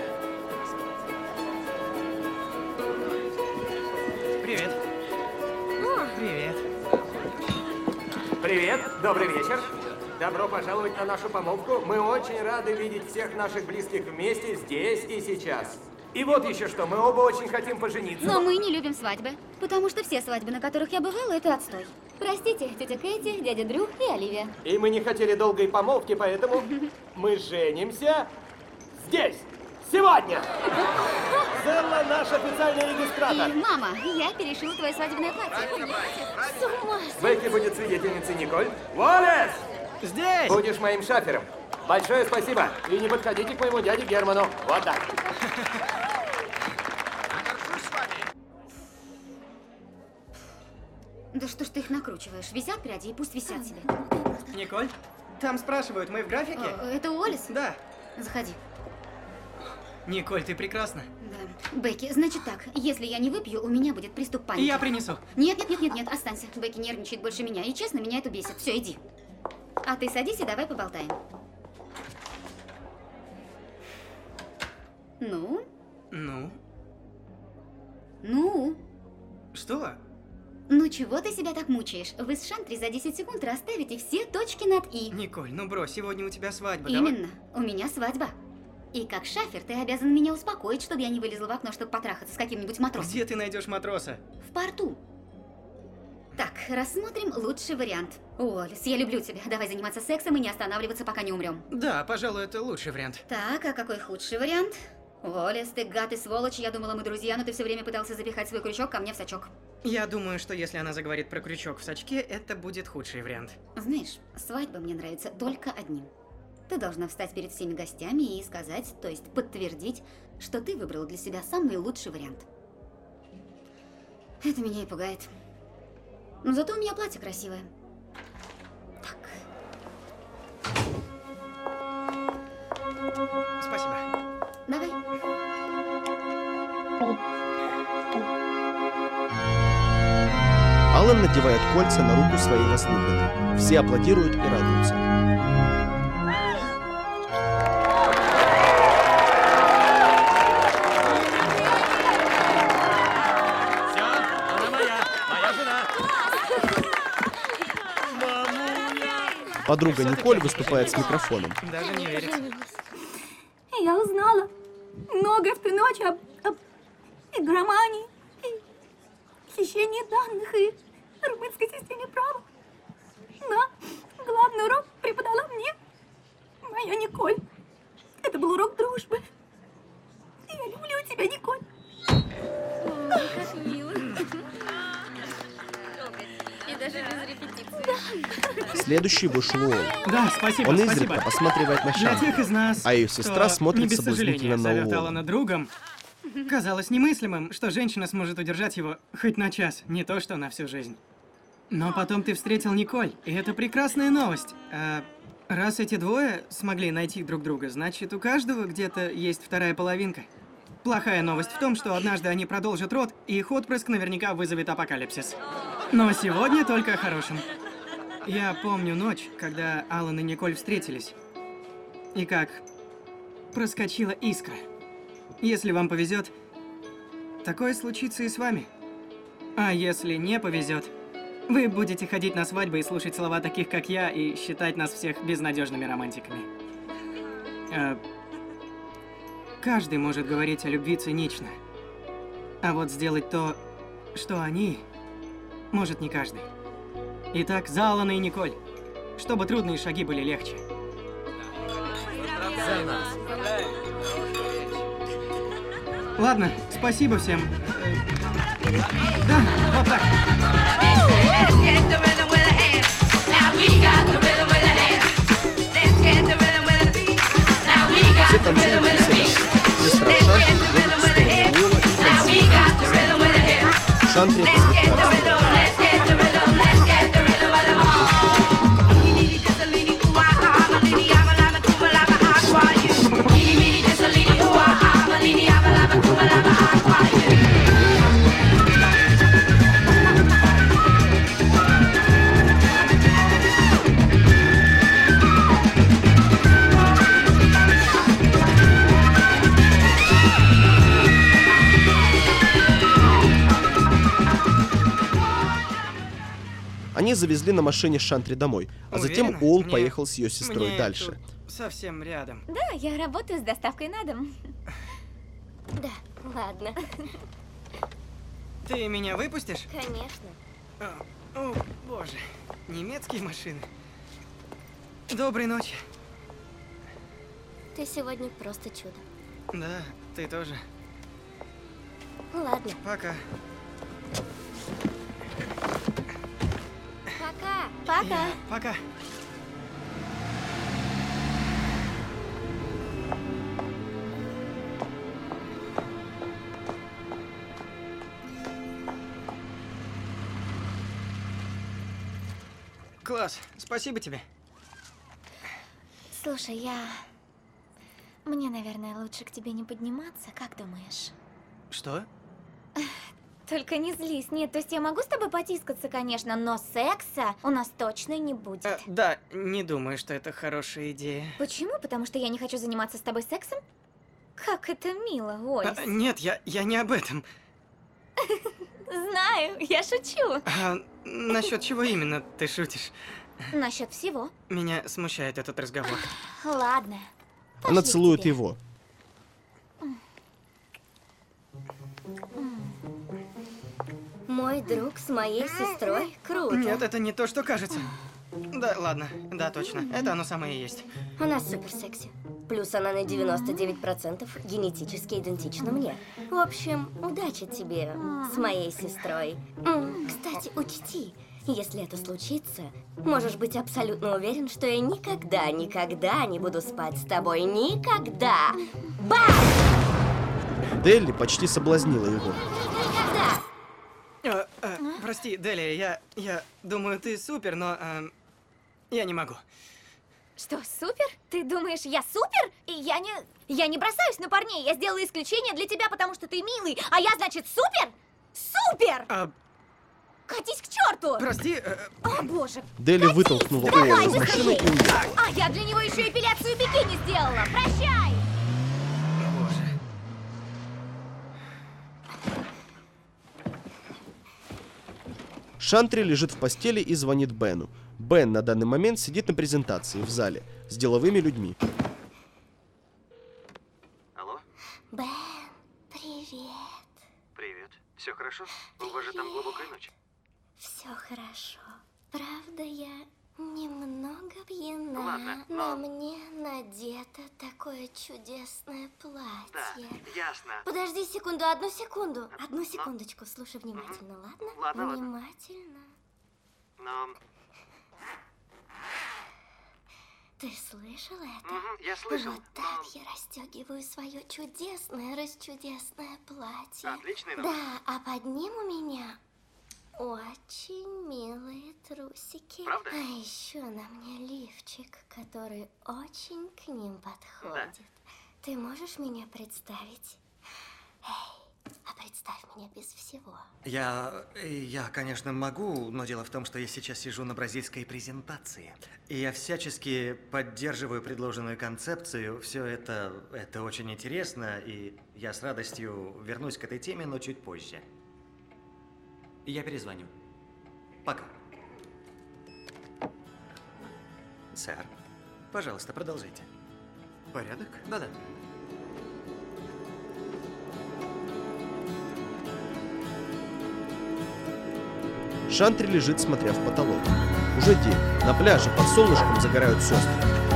Привет. Привет. Привет, добрый вечер. Добро пожаловать на нашу помолвку. Мы очень рады видеть всех наших близких вместе здесь и сейчас. И вот еще что, мы оба очень хотим пожениться. Но мы не любим свадьбы, потому что все свадьбы, на которых я бывала, это отстой. Простите, тетя Кэти, дядя Дрю и Оливия. И мы не хотели долгой помолвки, поэтому мы женимся здесь, сегодня. Зелла наш официальный регистратор. И, мама, я перешила твое свадебное платье. С ума Бекки будет свидетельницей Николь. Уоллес! Здесь! Будешь моим шафером. Большое спасибо. И не подходите к моему дяде Герману. Вот так. Да что ж ты их накручиваешь? Висят пряди и пусть висят себе. Николь, там спрашивают, мы в графике? Э, Это Уоллес? Да. Заходи. Николь, ты прекрасна. Да. Бекки, значит так, если я не выпью, у меня будет приступ паники. Я принесу. Нет, нет, нет, нет, нет, останься. Бекки нервничает больше меня, и честно, меня это бесит. Все, иди. А ты садись и давай поболтаем. Ну? Ну? Ну? Что? Ну чего ты себя так мучаешь? Вы с Шантри за десять секунд расставите все точки над «и». Николь, ну брось, сегодня у тебя свадьба. Именно. У меня свадьба. И как шафер ты обязан меня успокоить, чтобы я не вылезла в окно, чтобы потрахаться с каким-нибудь матросом. Где ты найдешь матроса? В порту. Так, рассмотрим лучший вариант. Уоллес, я люблю тебя. Давай заниматься сексом и не останавливаться, пока не умрем. Да, пожалуй, это лучший вариант. Так, а какой худший вариант? Уоллес, ты гад и сволочь. Я думала, мы друзья, но ты все время пытался запихать свой крючок ко мне в сачок. Я думаю, что если она заговорит про крючок в сачке, это будет худший вариант. Знаешь, свадьба мне нравится только одним. Ты должна встать перед всеми гостями и сказать, то есть подтвердить, что ты выбрала для себя самый лучший вариант. Это меня и пугает. Но зато у меня платье красивое. Так. Спасибо. Давай. Алан надевает кольца на руку своей возлюбленной. Все аплодируют и радуются. Все, она моя, моя жена. Подруга Николь выступает с микрофоном. Даже не верится. Я узнала многое в ту ночь об, об игромании, и хищении данных и румынской системе права. Но главный урок преподала мне моя Николь. Это был урок дружбы. Я люблю тебя, Николь. Как мило. И даже без репетиции. Следующий вышел Уолл. Да, спасибо, Он спасибо. изредка посматривает на Для Шантри, тех из нас, а ее сестра кто смотрит не без соблазнительно сожаления на зовет Уолла. Алана другом, казалось немыслимым, что женщина сможет удержать его хоть на час, не то что на всю жизнь. Но потом ты встретил Николь, и это прекрасная новость. А раз эти двое смогли найти друг друга, значит, у каждого где-то есть вторая половинка. Плохая новость в том, что однажды они продолжат род, и их отпрыск наверняка вызовет апокалипсис. Но сегодня только о хорошем. Я помню ночь, когда Алан и Николь встретились. И как проскочила искра. Если вам повезет, такое случится и с вами. А если не повезет, вы будете ходить на свадьбы и слушать слова таких, как я, и считать нас всех безнадежными романтиками. Э, каждый может говорить о любви цинично. А вот сделать то, что они, может не каждый. Итак, за Алана и Николь, чтобы трудные шаги были легче. За нас. Ладно, спасибо всем. Да, вот так. Все танцуют и веселятся. Сестра Шантри ведет в сторону Уолла и танцует. Шантри это слегка. Они завезли на машине Шантри домой, а затем Уверена? Уолл Мне- поехал с ее сестрой мне дальше. тут совсем рядом. Да, я работаю с доставкой на дом. Да, ладно. Ты меня выпустишь? Конечно. О, о, боже. Немецкие машины. Доброй ночи. Ты сегодня просто чудо. Да, ты тоже. Ладно. Пока. Пока. Пока. Я- Пока. Класс, спасибо тебе. Слушай, я... Мне, наверное, лучше к тебе не подниматься, как думаешь? Что? Только не злись. Нет, то есть я могу с тобой потискаться, конечно, но секса у нас точно не будет. А, да, не думаю, что это хорошая идея. Почему? Потому что я не хочу заниматься с тобой сексом? Как это мило, Ольс. А, нет, я, я не об этом. Знаю, я шучу. А, насчет чего именно ты шутишь? Насчет всего. Меня смущает этот разговор. Ладно. Она целует его. Мой друг с моей сестрой? Круто. Нет, это не то, что кажется. Да, ладно, да, точно. Это оно самое и есть. Она супер секси. Плюс она на девяносто девять процентов генетически идентична мне. В общем, удачи тебе с моей сестрой. М, Кстати, учти, если это случится, можешь быть абсолютно уверен, что я никогда, никогда не буду спать с тобой. Никогда. Бам! Делли почти соблазнила его. Никогда. А, а, прости, Делия, я, я думаю, ты супер, но а, я не могу. Что, супер? Ты думаешь, я супер? И я не... Я не бросаюсь на парней. Я сделала исключение для тебя, потому что ты милый. А я, значит, супер? Супер! А, Катись к черту! черту! Прости. Э... О, боже. Дели вытолкнула Оуэна из машины и уехала. А я для него еще эпиляцию бикини сделала. Прощай! Шантри лежит в постели и звонит Бену. Бен на данный момент сидит на презентации в зале с деловыми людьми. Алло? Бен, привет. Привет. Все хорошо? У вас же там глубокая ночь. Все хорошо. Правда, я немного пьяна, Ладно, но... но мне надето такое чудесное платье. Да, ясно. Подожди секунду, одну секунду. Одну секундочку, слушай внимательно, ладно? Ладно, ладно. Внимательно. Но... Ты слышал это? Мгм, я слышал, Вот так я расстегиваю свое чудесное, расчудесное платье. Отличный номер. Да, а под ним у меня очень милые трусики. Правда? А еще на мне лифчик, который очень к ним подходит. Да. Ты можешь меня представить? Эй, а представь меня без всего. Я... я, конечно, могу, но дело в том, что я сейчас сижу на бразильской презентации. И я всячески поддерживаю предложенную концепцию. Все это... это очень интересно, и я с радостью вернусь к этой теме, но чуть позже. Я перезвоню. Пока. Сэр, пожалуйста, продолжите. Порядок? Да-да. Шантри лежит, смотря в потолок. Уже день. На пляже под солнышком загорают сестры.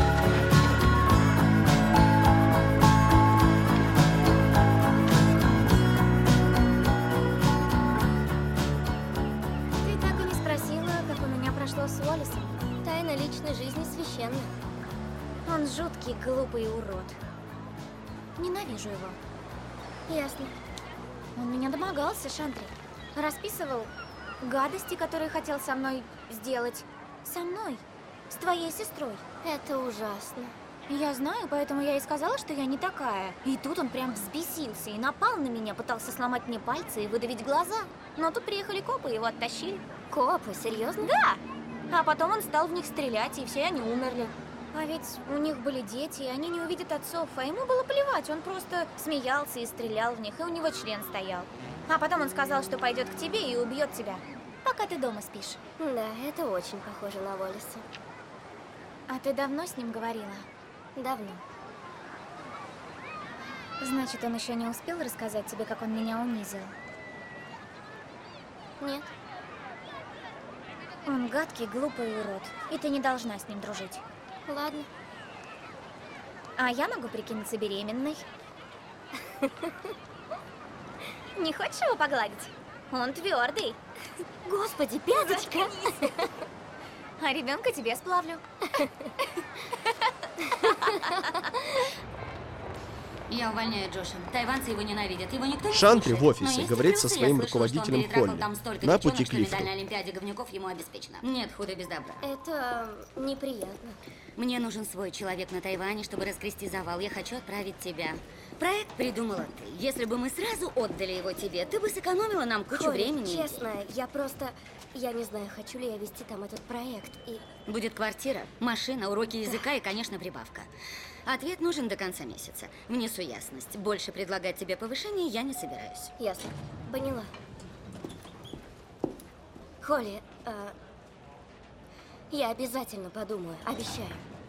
Ты так и не спросила, как у меня прошло с Уоллесом. Тайна личной жизни священна. Он жуткий, глупый урод. Ненавижу его. Ясно. Он меня домогался, Шантри. Расписывал гадости, которые хотел со мной сделать. Со мной. С твоей сестрой. Это ужасно. Я знаю, поэтому я и сказала, что я не такая. И тут он прям взбесился и напал на меня, пытался сломать мне пальцы и выдавить глаза. Но тут приехали копы и его оттащили. Копы? Серьезно? Да! А потом он стал в них стрелять, и все они умерли. А ведь у них были дети, и они не увидят отцов, а ему было плевать. Он просто смеялся и стрелял в них, и у него член стоял. А потом он сказал, что пойдет к тебе и убьет тебя, пока ты дома спишь. Да, это очень похоже на Уоллеса. А ты давно с ним говорила? Давно. Значит, он еще не успел рассказать тебе, как он меня унизил? Нет. Он гадкий, глупый урод, и ты не должна с ним дружить. Ладно. А я могу прикинуться беременной. Не хочешь его погладить? Он твердый. Господи, пяточка! А ребенка тебе сплавлю. Я увольняю Джоша. Тайванцы его ненавидят. Его никто не Шантри слушает. в офисе Но есть говорит и со плюсы. своим Я слышала, руководителем что он перетрахал Холли там столько на пути девчонок, к что лифту. медаль на Олимпиаде говнюков ему обеспечена. Нет худа без добра. Это неприятно. Мне нужен свой человек на Тайване, чтобы раскрести завал. Я хочу отправить тебя. Проект придумала ты. Если бы мы сразу отдали его тебе, ты бы сэкономила нам кучу Холли, времени. честно, я просто... Я не знаю, хочу ли я вести там этот проект, и... Будет квартира, машина, уроки языка и, конечно, прибавка. Ответ нужен до конца месяца. Внесу ясность. Больше предлагать тебе повышение я не собираюсь. Ясно. Поняла. Холли, э, я обязательно подумаю, обещаю.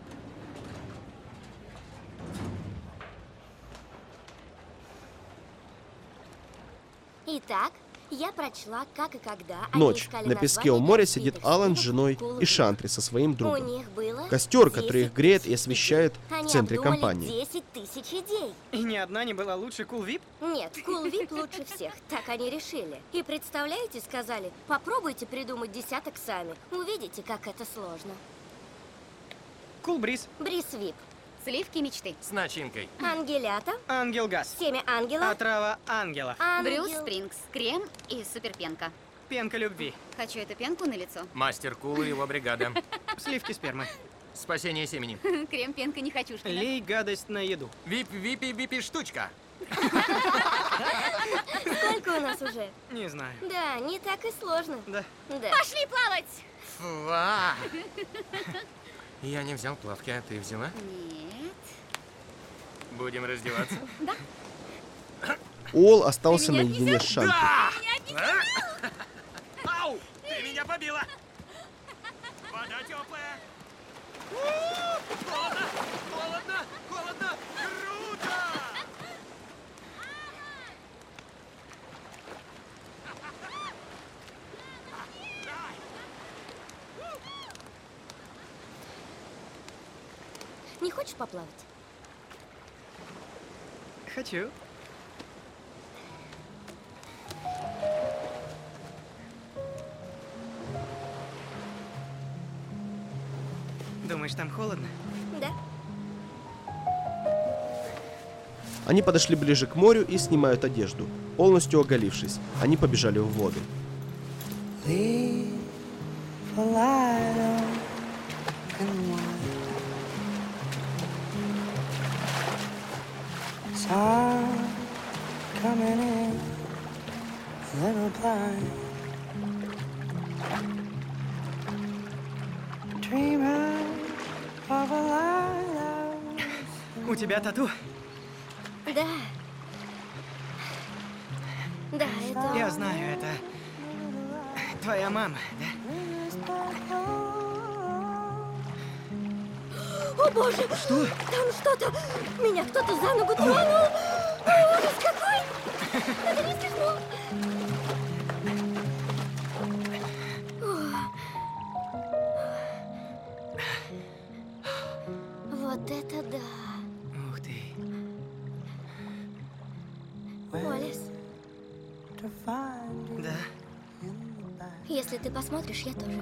Итак, я прочла, как и когда они Ночь. искали На песке у название моря для сидит спидов, Алан с сливок, женой уколов и Шантри со своим У другом. них было Костер, который их десять греет и тысяч освещает идей. Они в центре обдумали компании. десять тысяч идей. И ни одна не была лучше Cool ви ай пи? Нет, Cool ви ай пи лучше всех. Так они решили. И представляете, сказали, попробуйте придумать десяток сами. Увидите, как это сложно. Cool Breeze. Бриз ви ай пи. Сливки мечты. С начинкой. Ангелята. Ангел Газ. Семя ангела. Отрава ангелов. Ангел. Брюс Спрингс. Крем и суперпенка. Пенка любви. Хочу эту пенку на лицо. Мастер Кул и его бригада. Сливки спермы. Спасение семени. Крем, пенка, не хочу. Лей гадость на еду. Вип, випи, випи, штучка. Сколько у нас уже? Не знаю. Да, не так и сложно. Да. Да. Пошли плавать! Фуа. Я не взял плавки, а ты взяла? Нет. Будем раздеваться? Да. Уолл остался наедине с Шанти. Ау! Ты меня побила! Вода теплая! Холодно! Холодно! Холодно! Круто! Не хочешь поплавать? Хочу. Думаешь, там холодно? Да. Они подошли ближе к морю и снимают одежду. Полностью оголившись, они побежали в воду. Leave a light on and wide. Sun coming in, a little blind. Dreaming of a lighthouse. У тебя тату? Да. Да, это... Я знаю, это твоя мама, да? О боже! Что? Там что-то! Меня кто-то за ногу тронул! О, ужас какой! Это не смешно! Вот это да! Ух ты. Уоллес, Да. если ты посмотришь, я тоже.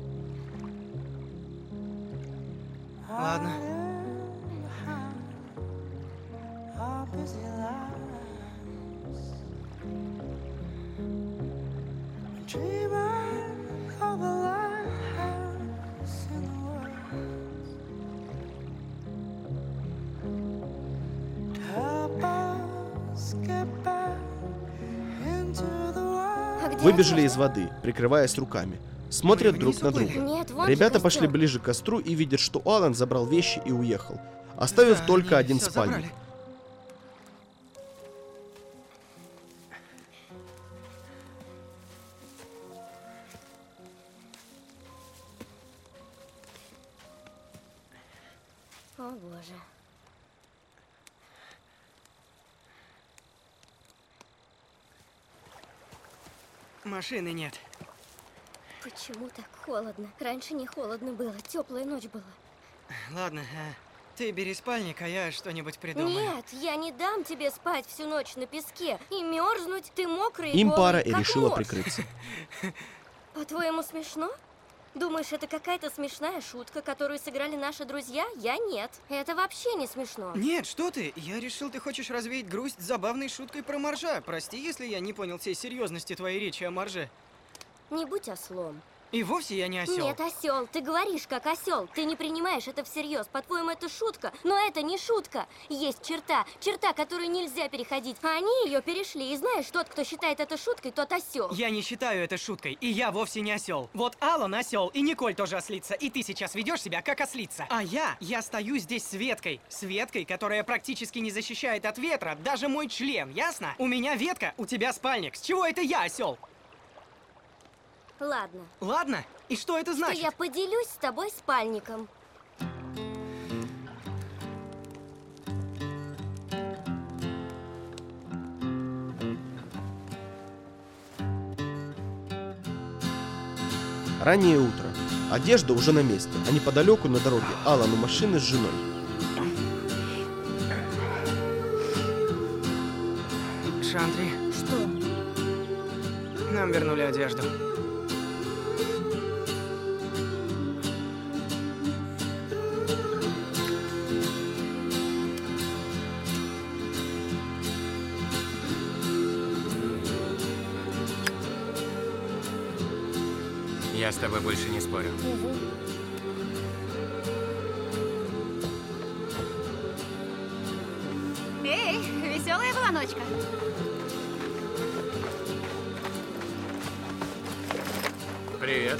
Ладно. Выбежали из воды, прикрываясь руками. Смотрят друг на друга. Нет, вон Ребята же пошли костер. ближе к костру и видят, что Алан забрал вещи и уехал, оставив Да, только они один всё спальник. забрали. О боже. Машины нет. Почему так холодно? Раньше не холодно было, теплая ночь была. Ладно, а, ты бери спальник, а я что-нибудь придумаю. Нет, я не дам тебе спать всю ночь на песке и мерзнуть. Ты мокрый и Им голый, пара и как решила лось. прикрыться. По-твоему, смешно? Думаешь, это какая-то смешная шутка, которую сыграли наши друзья? Я нет. Это вообще не смешно. Нет, что ты? Я решил, ты хочешь развеять грусть забавной шуткой про моржа. Прости, если я не понял всей серьезности твоей речи о морже. Не будь ослом. И вовсе я не осел. Нет, осел. Ты говоришь как осел. Ты не принимаешь это всерьез. По-твоему, это шутка. Но это не шутка. Есть черта. Черта, которую нельзя переходить. А они ее перешли. И знаешь, тот, кто считает это шуткой, тот осел. Я не считаю это шуткой, и я вовсе не осел. Вот Алан осел, и Николь тоже ослица, и ты сейчас ведешь себя как ослица. А я, я стою здесь с веткой. С веткой, которая практически не защищает от ветра даже мой член, ясно? У меня ветка, у тебя спальник. С чего это я осел? Ладно. Ладно? И что это значит? Что я поделюсь с тобой спальником. Раннее утро. Одежда уже на месте, а неподалеку на дороге Алан у машины с женой. Шантри, Что? нам вернули одежду. Я с тобой больше не спорю. Угу. Эй, веселая была ночка. Привет.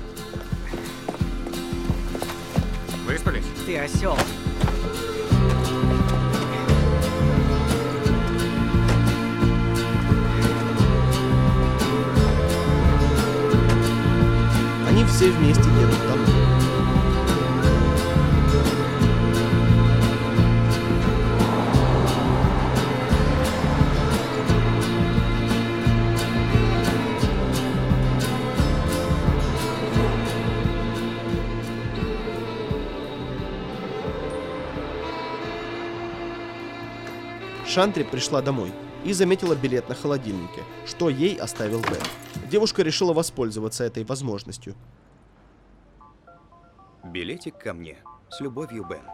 Выспались? Ты осел. Они все вместе едут домой. Шантри пришла домой и заметила билет на холодильнике, что ей оставил Бен. Девушка решила воспользоваться этой возможностью. Билетик ко мне. С любовью, Бен.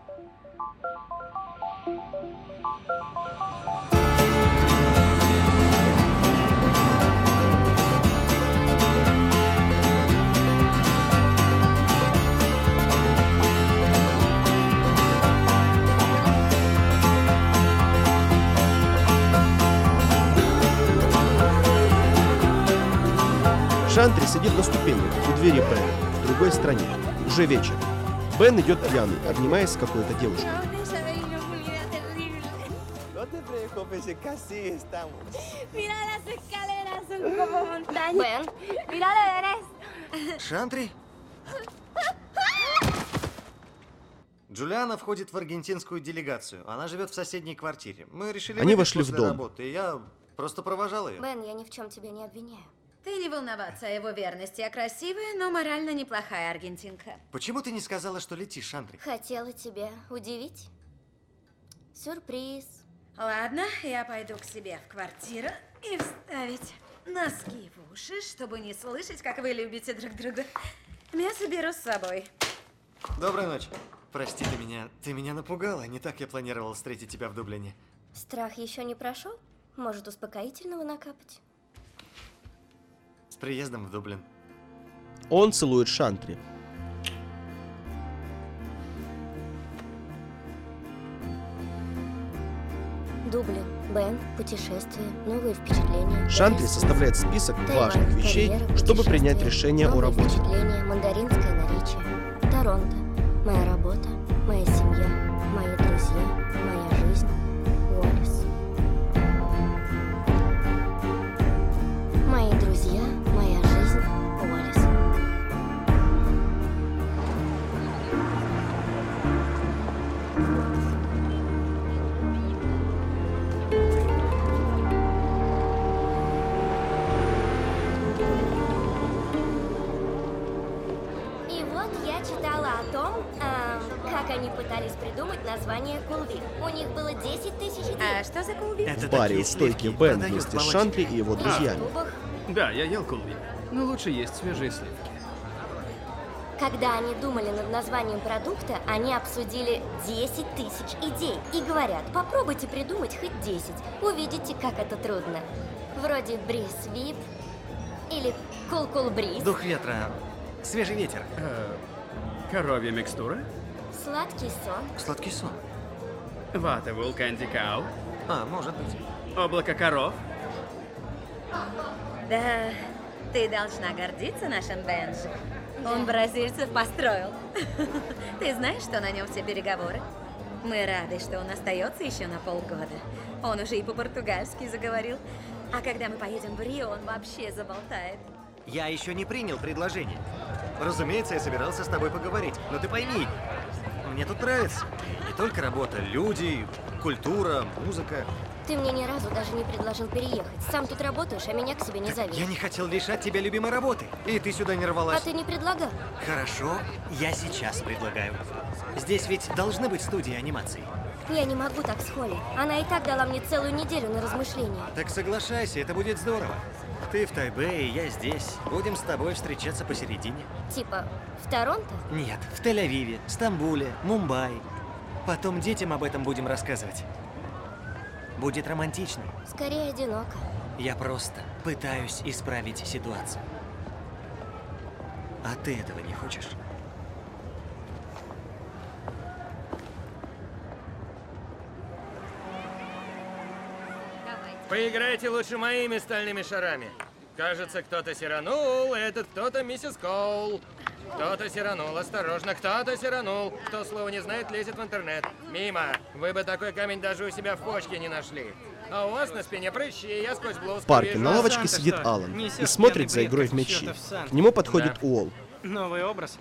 Шантри сидит на ступенях у двери Бена в другой стране. Уже вечер. Бен идет пьяный, обнимаясь с какой-то девушкой. Бен, Шантри? Джулиана входит в аргентинскую делегацию. Она живет в соседней квартире. Мы решили Они выпить вошли в после дом. работы, и я просто провожал ее. Бен, я ни в чем тебя не обвиняю. Ты не волноваться о его верности, а красивая, но морально неплохая аргентинка. Почему ты не сказала, что летишь, Шантри? Хотела тебя удивить. Сюрприз. Ладно, я пойду к себе в квартиру и вставить носки в уши, чтобы не слышать, как вы любите друг друга. Мясо беру с собой. Доброй ночи. Прости ты меня. Ты меня напугала. Не так я планировал встретить тебя в Дублине. Страх еще не прошел? Может, успокоительного накапать? С приездом в Дублин. Он целует Шантри. Дублин, Бен, путешествия, новые впечатления. Шантри составляет список важных вещей, чтобы принять решение о работе. Впечатления, мандаринское наречие. Торонто. Моя работа, моя семья, мои друзья, моя жизнь. Уоллес. Мои друзья, моя жизнь. Уоллес. И вот я читала о том, эм, как они пытались придумать название Кулви. У них было десять тысяч идей. А что за Кулви? В баре у стойки Бен вместе с Шантри и его друзьями. Да, я ел кулви. Но лучше есть свежие сливки. Когда они думали над названием продукта, они обсудили десять тысяч идей. И говорят, попробуйте придумать хоть десять. Увидите, как это трудно. Вроде бриз вип или кул-кул бриз. Дух ветра. Свежий ветер. Э, коровья микстура? Сладкий сон. Сладкий сон. Вата Кэнди Кау? А, может быть. Облако коров? Да, ты должна гордиться нашим Бенджи. Он бразильцев построил. Ты знаешь, что на нем все переговоры? Мы рады, что он остается еще на полгода. Он уже и по-португальски заговорил. А когда мы поедем в Рио, он вообще заболтает. Я еще не принял предложение. Разумеется, я собирался с тобой поговорить. Но ты пойми, мне тут нравится. Не только работа, люди, культура, музыка. Ты мне ни разу даже не предложил переехать. Сам тут работаешь, а меня к себе не зовешь. Я не хотел лишать тебя любимой работы. И ты сюда не рвалась. А ты не предлагал? Хорошо, я сейчас предлагаю. Здесь ведь должны быть студии анимации. Я не могу так с Холли. Она и так дала мне целую неделю на размышления. Так соглашайся, это будет здорово. Ты в Тайбэе, я здесь. Будем с тобой встречаться посередине. Типа, в Торонто? Нет, в Тель-Авиве, Стамбуле, Мумбаи. Потом детям об этом будем рассказывать. Будет романтично. Скорее одиноко. Я просто пытаюсь исправить ситуацию. А ты этого не хочешь? Поиграйте лучше моими стальными шарами. Кажется, кто-то сиранул. Этот кто-то миссис Коул. Кто-то сиранул. Осторожно, кто-то сиранул. Кто слова не знает, лезет в интернет. Мимо. Вы бы такой камень даже у себя в почке не нашли. А у вас на спине прыщи, я сквозь блузку В парке вижу. на лавочке сидит Алан и смотрит за игрой в мячи. К нему подходит Да. Уолл. Новый образ.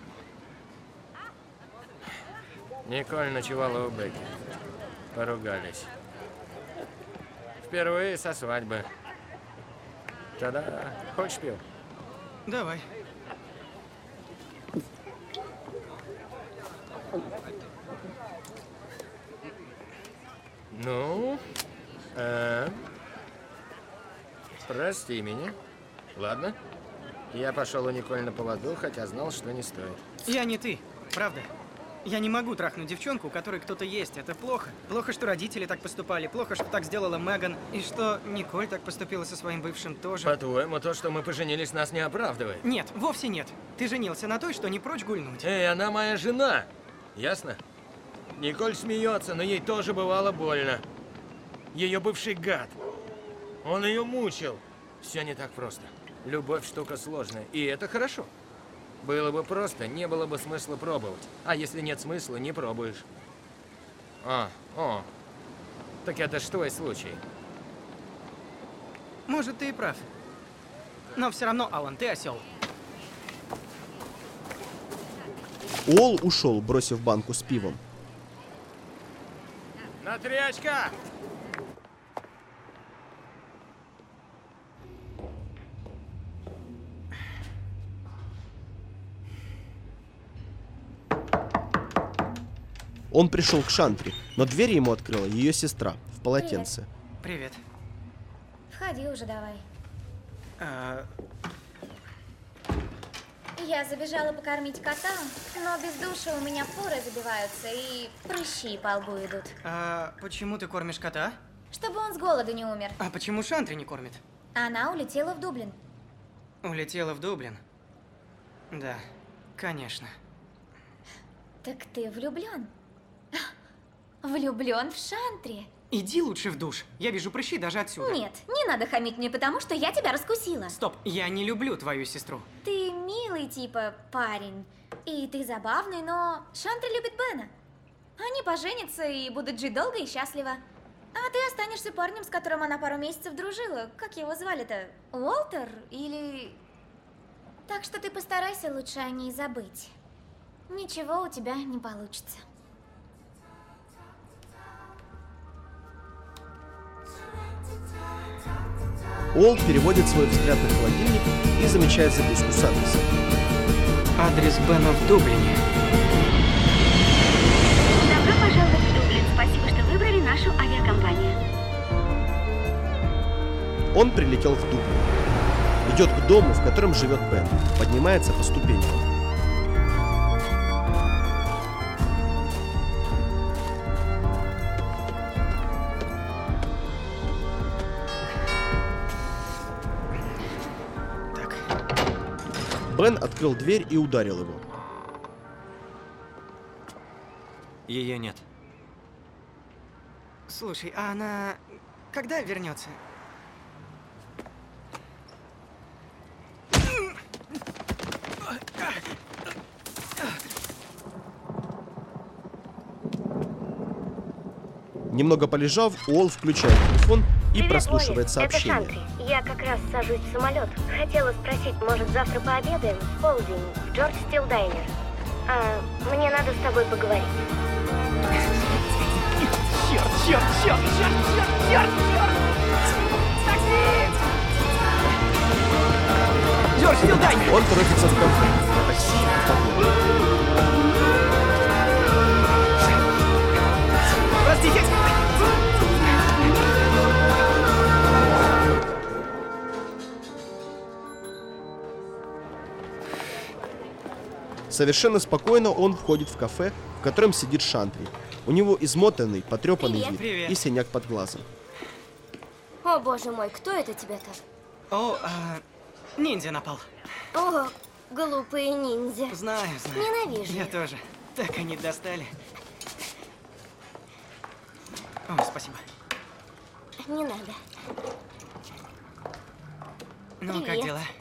Николь ночевала у Бекки. Поругались. Впервые со свадьбы. Тогда хочешь пил? Давай. Ну, э, прости меня. Ладно. Я пошел у Николь на поводу, хотя знал, что не стоит. Я не ты, правда. Я не могу трахнуть девчонку, у которой кто-то есть. Это плохо. Плохо, что родители так поступали. Плохо, что так сделала Меган. И что Николь так поступила со своим бывшим тоже. По-твоему, то, что мы поженились, нас не оправдывает? Нет, вовсе нет. Ты женился на той, что не прочь гульнуть. Эй, она моя жена. Ясно? Николь смеется, но ей тоже бывало больно. Ее бывший гад. Он ее мучил. Все не так просто. Любовь штука сложная, и это хорошо. Было бы просто, не было бы смысла пробовать. А если нет смысла, не пробуешь. А, о. Так это ж твой случай. Может, ты и прав. Но все равно, Алан, ты осел. Уолл ушел, бросив банку с пивом. На три очка! Он пришел к Шантри, но дверь ему открыла ее сестра в полотенце. Привет. Входи уже давай. А, Я забежала покормить кота, но без душа у меня поры забиваются и прыщи по лбу идут. а почему ты кормишь кота? Чтобы он с голоду не умер. А почему Шантри не кормит? Она улетела в Дублин. Улетела в Дублин? Да, конечно. Так ты влюблен? Влюблен в Шантри? Иди лучше в душ. Я вижу прыщи даже отсюда. Нет, не надо хамить мне, потому что я тебя раскусила. Стоп, я не люблю твою сестру. Ты милый типа парень, и ты забавный, но Шантри любит Бена. Они поженятся и будут жить долго и счастливо. А ты останешься парнем, с которым она пару месяцев дружила. Как его звали-то? Уолтер или... Так что ты постарайся лучше о ней забыть. Ничего у тебя не получится. Уолл переводит свой взгляд на холодильник и замечает записку с адресом. Адрес Бена в Дублине. Добро пожаловать в Дублин. Спасибо, что выбрали нашу авиакомпанию. Он прилетел в Дублин. Идет к дому, в котором живет Бен. Поднимается по ступенькам. Бен открыл дверь и ударил его. Ее нет. Слушай, а она когда вернется? Немного полежав, Уолл включает телефон и Привет, прослушивает Уолли. сообщение. Это Шантри. Я как раз сажусь в самолет. Хотела спросить, может, завтра пообедаем в полдень в Джордж Стил Дайнер? А, мне надо с тобой поговорить. Черт, черт, черт, черт, черт, черт, черт! Такси! Джордж Стил Дайнер! Он торопится в кафе. На такси и погода. Простите! Совершенно спокойно он входит в кафе, в котором сидит Шантри. У него измотанный, потрепанный Привет. вид Привет. и синяк под глазом. О, боже мой, кто это тебя-то? О, а, ниндзя напал. О, глупые ниндзя. Знаю, знаю. Ненавижу. Я тоже. Так они достали. О, спасибо. Не надо. Ну, как Привет. дела?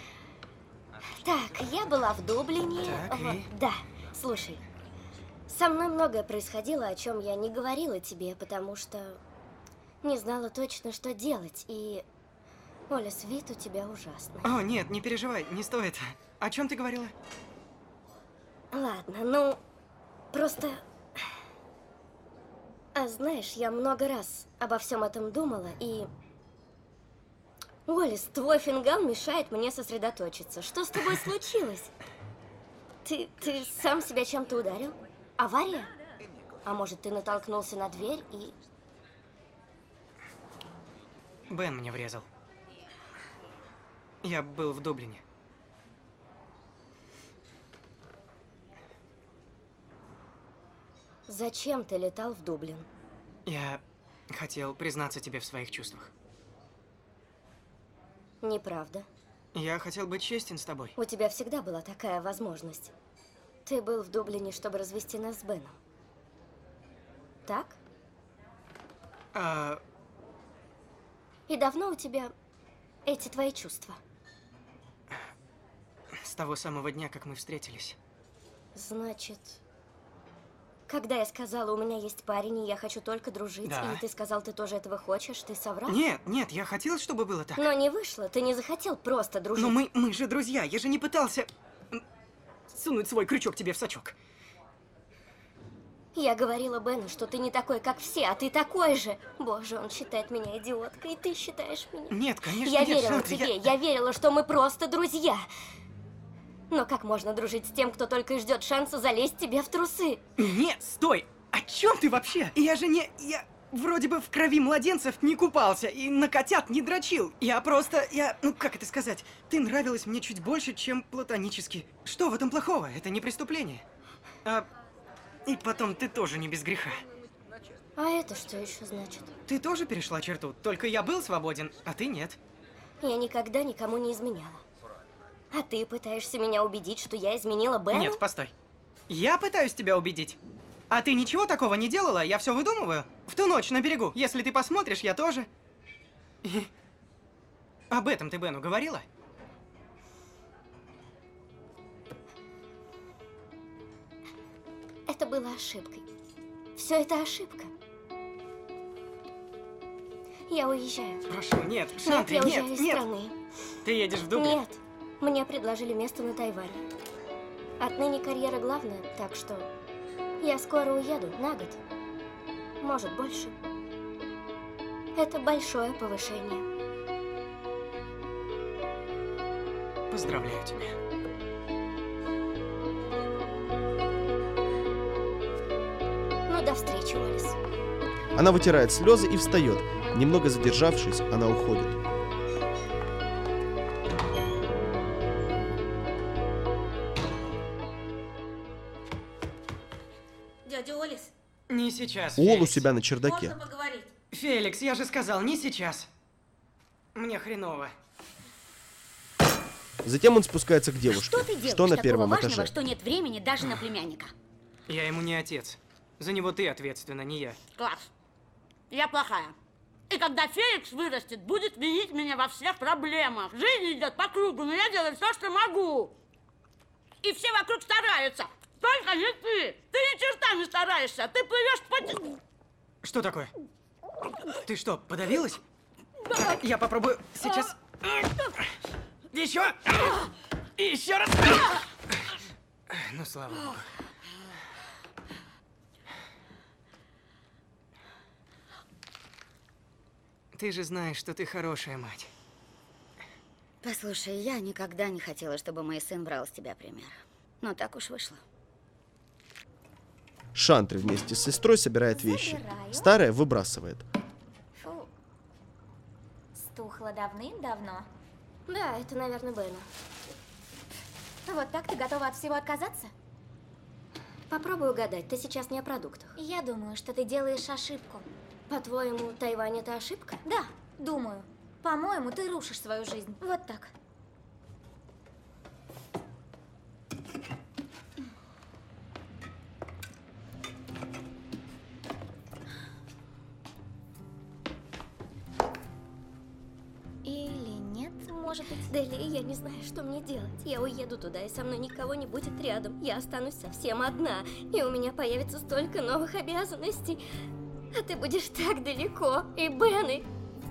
Так, я была в Дублине. Так, Вот, и? да, слушай. Со мной многое происходило, о чем я не говорила тебе, потому что не знала точно, что делать. И, Олес, вид у тебя ужасный. О, нет, не переживай, не стоит. О чем ты говорила? Ладно, ну, просто... А знаешь, я много раз обо всем этом думала, и... Олес, твой фингал мешает мне сосредоточиться. Что с тобой случилось? Ты, ты сам себя чем-то ударил? Авария? А может, ты натолкнулся на дверь и... Бен мне врезал. Я был в Дублине. Зачем ты летал в Дублин? Я хотел признаться тебе в своих чувствах. Неправда. Я хотел быть честен с тобой. У тебя всегда была такая возможность. Ты был в Дублине, чтобы развести нас с Беном. Так? А... И давно у тебя эти твои чувства? С того самого дня, как мы встретились. Значит, когда я сказала, у меня есть парень, и я хочу только дружить, Да. и ты сказал, ты тоже этого хочешь, ты соврал? Нет, нет, я хотел, чтобы было так. Но не вышло, ты не захотел просто дружить. Но мы, мы же друзья, я же не пытался м, сунуть свой крючок тебе в сачок. Я говорила Бену, что ты не такой, как все, а ты такой же. Боже, он считает меня идиоткой, и ты считаешь меня... Нет, конечно, Я нет, верила Шантри, тебе, я- я... верила, что мы просто друзья. Но как можно дружить с тем, кто только и ждет шанса залезть тебе в трусы? Нет, стой! О чем ты вообще? Я же не... Я вроде бы в крови младенцев не купался и на котят не дрочил. Я просто... Я... Ну, как это сказать? Ты нравилась мне чуть больше, чем платонически. Что в этом плохого? Это не преступление. А... И потом, ты тоже не без греха. А это что еще значит? Ты тоже перешла черту, только я был свободен, а ты нет. Я никогда никому не изменяла. А ты пытаешься меня убедить, что я изменила Бену? Нет, постой. Я пытаюсь тебя убедить. А ты ничего такого не делала? Я все выдумываю. В ту ночь на берегу. Если ты посмотришь, я тоже. И... Об этом ты Бену говорила? Это было ошибкой. Все это ошибка. Я уезжаю. Прошу, нет, Нет, Шантри, я нет, уезжаю из нет. страны. Ты едешь в Дублин? Нет, мне предложили место на Тайване. Отныне карьера главная, так что я скоро уеду, на год. Может, больше. Это большое повышение. Поздравляю тебя. Ну, до встречи, Олес. Она вытирает слезы и встает. Немного задержавшись, она уходит. Дядя Олес, Не сейчас, Уолл у Феликс. себя на чердаке. можно поговорить? Феликс, я же сказал, не сейчас. Мне хреново. Затем он спускается к девушке. Что ты делаешь Что на такого первом важного, этаже? что нет времени даже на племянника? Я ему не отец. За него ты ответственна, не я. Класс. Я плохая. И когда Феликс вырастет, будет винить меня во всех проблемах. Жизнь идет по кругу, но я делаю все, что могу. И все вокруг стараются. Только не ты. Ты ни черта не стараешься. Ты плывешь по... Что такое? Ты что, подавилась? Так, я попробую сейчас. Еще! Еще раз! Ну, слава богу. Ты же знаешь, что ты хорошая мать. Послушай, я никогда не хотела, чтобы мой сын брал с тебя пример. Но так уж вышло. Шантри вместе с сестрой собирает вещи. Забираю. Старая выбрасывает. Фу. Стухло давным-давно. Да, это, наверное, Бена. Вот так ты готова от всего отказаться? Попробуй угадать, ты сейчас не о продуктах. Я думаю, что ты делаешь ошибку. По-твоему, Тайвань это ошибка? Да, думаю. По-моему, ты рушишь свою жизнь. Вот так. может быть. Дели, я не знаю, что мне делать. Я уеду туда, и со мной никого не будет рядом. Я останусь совсем одна, и у меня появится столько новых обязанностей. А ты будешь так далеко. И Бен, и...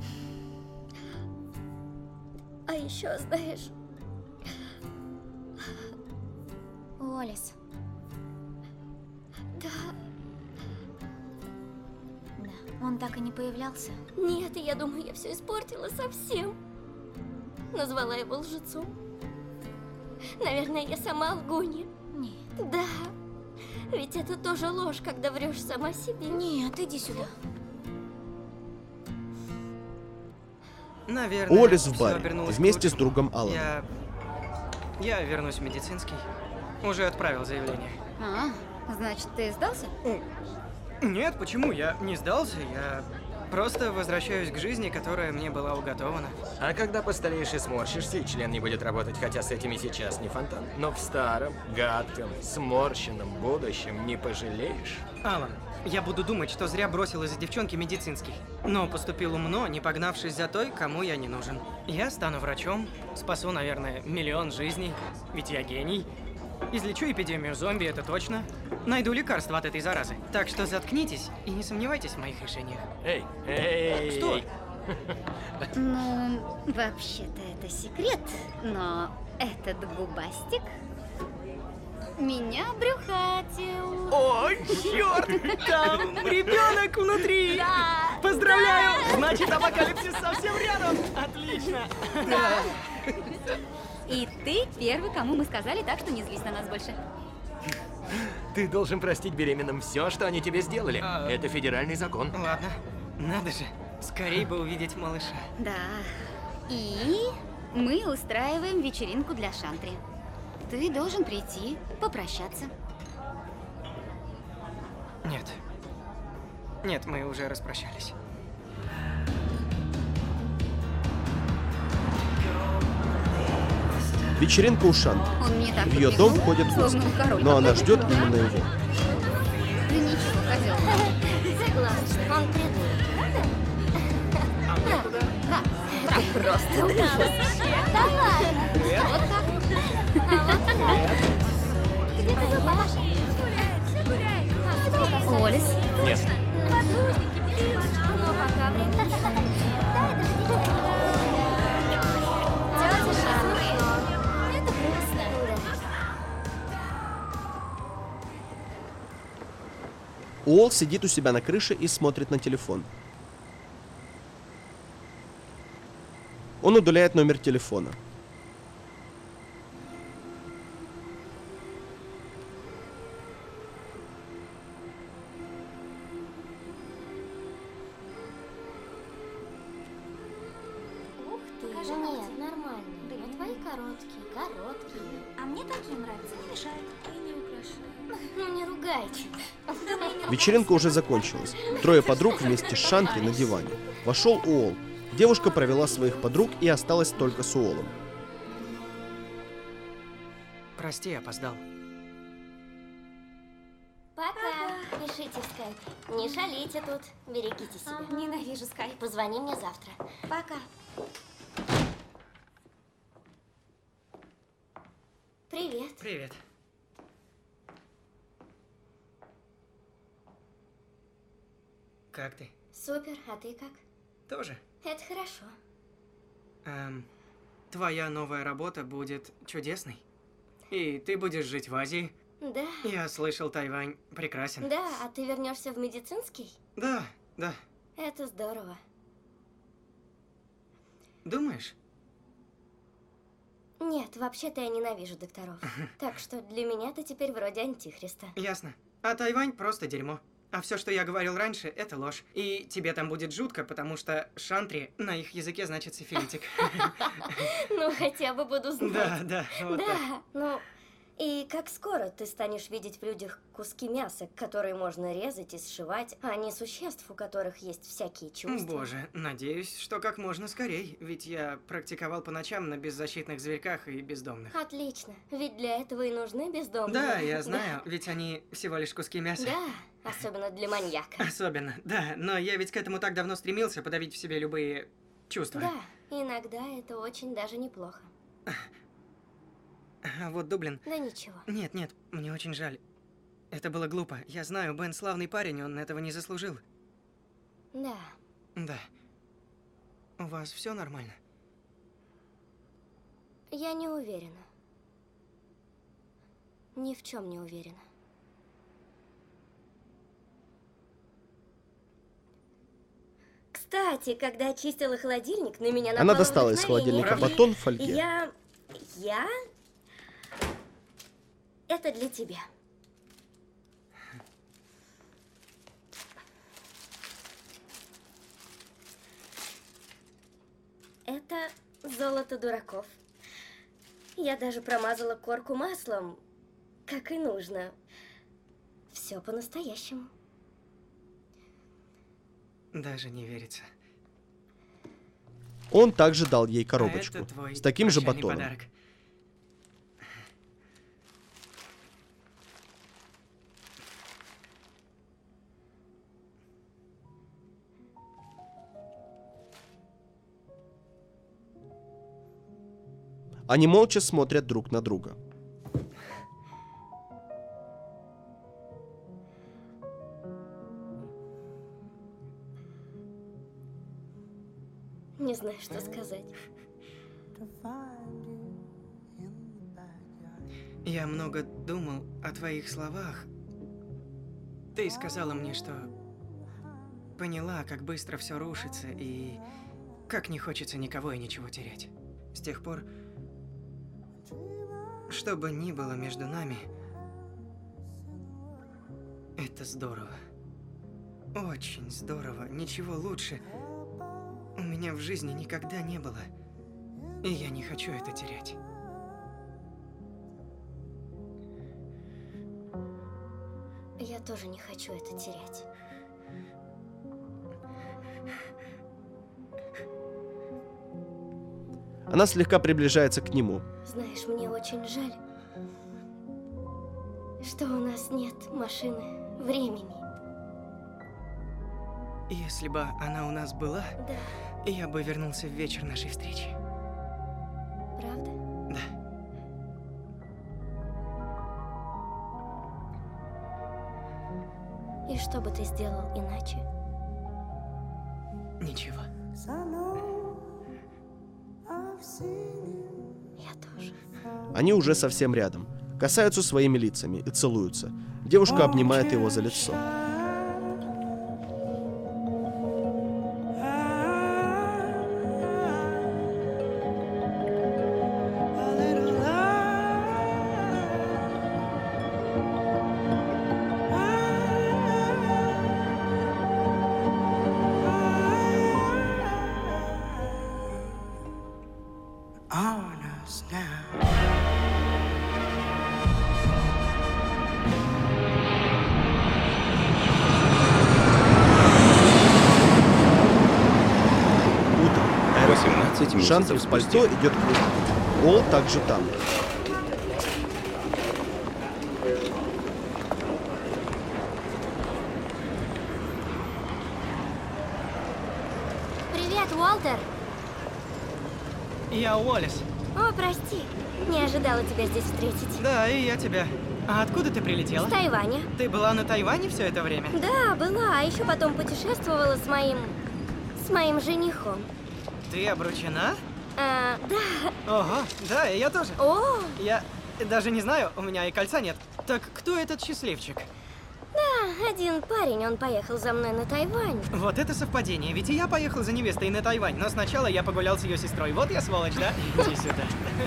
А еще, знаешь... Уоллес. Да. Да, он так и не появлялся. Нет, я думаю, я все испортила совсем. Назвала его лжецом. Наверное, я сама лгунья. Нет. Да. Ведь это тоже ложь, когда врешь сама себе. Нет, иди сюда. Наверное, Уоллес в всё баре, обернулось к вместе с лучшему. другом Алланом. Я... Я вернусь в медицинский. Уже отправил заявление. А, значит, ты сдался? Нет, почему? Я не сдался, я просто возвращаюсь к жизни, которая мне была уготована. А когда постареешь и сморщишься, и член не будет работать, хотя с этим и сейчас не фонтан, но в старом, гадком, сморщенном будущем не пожалеешь? Алан, я буду думать, что зря бросил из-за девчонки медицинский. Но поступил умно, не погнавшись за той, кому я не нужен. Я стану врачом, спасу, наверное, миллион жизней, ведь я гений. Излечу эпидемию зомби, это точно. Найду лекарство от этой заразы. Так что заткнитесь и не сомневайтесь в моих решениях. Эй, эй! Что? Ну, вообще-то это секрет, но этот губастик меня брюхатил. О, черт! Там ребенок внутри! Да! Поздравляю! Да! Значит, апокалипсис совсем рядом! Отлично! Да! И ты первый, кому мы сказали, так что не злись на нас больше. Ты должен простить беременным все, что они тебе сделали. А... Это федеральный закон. Ладно, надо же. Скорей бы увидеть малыша. Да. И мы устраиваем вечеринку для Шантри. Ты должен прийти, попрощаться. Нет. Нет, мы уже распрощались. Вечеринка у Шанты. Он мне так В ее подмигнул, дом входят гости, словно король но она какой-то. ждет именно его. Ты ничего, хотел. Согласна, он придурок. А Да. Ты просто ужас. Давай. Вот так. Где ты была? Уоллес. Нет. Ну, пока времени. Тетя Шанта. Это грустно. Уолл сидит у себя на крыше и смотрит на телефон. Он удаляет номер телефона. Ух ты. Нет, нормально. Но твои короткие, короткие. А мне такие нравятся, не мешают и не украшают. Ну не ругайте. Вечеринка уже закончилась. Трое подруг вместе с Шантри на диване. Вошел Уолл. Девушка провела своих подруг и осталась только с Уоллом. Прости, опоздал. Пока. Пишите в скайпе. Не шалите тут. Берегите себя. Ненавижу скайп. Позвони мне завтра. Пока. Привет. Привет. Как ты? Супер, а ты как? Тоже. Это хорошо. Эм, твоя новая работа будет чудесной. И ты будешь жить в Азии. Да. Я слышал, Тайвань прекрасен. Да, а ты вернешься в медицинский? Да, да. Это здорово. Думаешь? Нет, вообще-то я ненавижу докторов. Так что для меня ты теперь вроде антихриста. Ясно. А Тайвань просто дерьмо. А все, что я говорил раньше, это ложь. И тебе там будет жутко, потому что шантри на их языке значит сифилитик. Ну, хотя бы буду знать. Да, да, вот так. Да, ну... И как скоро ты станешь видеть в людях куски мяса, которые можно резать и сшивать, а не существ, у которых есть всякие чувства? Боже, надеюсь, что как можно скорей, ведь я практиковал по ночам на беззащитных зверьках и бездомных. Отлично, ведь для этого и нужны бездомные. Да, я знаю, ведь они всего лишь куски мяса. Да, особенно для маньяка. Особенно, да, но я ведь к этому так давно стремился, подавить в себе любые чувства. Да, иногда это очень даже неплохо. А вот Дублин... Да ничего. Нет, нет, мне очень жаль. Это было глупо. Я знаю, Бен славный парень, он этого не заслужил. Да. Да. У вас все нормально? Я не уверена. Ни в чем не уверена. Кстати, когда очистила холодильник, на меня напало Она достала из вдохновение. холодильника батон в фольге. Я... Я... Это для тебя. Это золото дураков. Я даже промазала корку маслом, как и нужно. Все по-настоящему. Даже не верится. Он также дал ей А коробочку это твой с таким же прощальный батоном. подарок. Они молча смотрят друг на друга. Не знаю, что сказать. Я много думал о твоих словах. Ты сказала мне, что поняла, как быстро все рушится и как не хочется никого и ничего терять. С тех пор, что бы ни было между нами, это здорово. Очень здорово. Ничего лучше у меня в жизни никогда не было. И я не хочу это терять. Я тоже не хочу это терять. Она слегка приближается к нему. Знаешь, мне очень жаль, что у нас нет машины времени. Если бы она у нас была, Да. я бы вернулся в вечер нашей встречи. Правда? Да. И что бы ты сделал иначе? Ничего. Я тоже. Они уже совсем рядом. Касаются своими лицами и целуются. Девушка обнимает его за лицо. On us now. Утром. Шантри в пальто идет к выходу. Ол также там. Привет, Уолтер. Я Уоллес. О, прости. Не ожидала тебя здесь встретить. Да, и я тебя. А откуда ты прилетела? С Тайваня. Ты была на Тайване все это время? Да, была. А еще потом путешествовала с моим... с моим женихом. Ты обручена? А, да. Ого, да, и я тоже. О! Я даже не знаю, у меня и кольца нет. Так кто этот счастливчик? Да, один парень, он поехал за мной на Тайвань. Вот это совпадение, ведь и я поехал за невестой на Тайвань, но сначала я погулял с ее сестрой. Вот я сволочь, да? Иди сюда.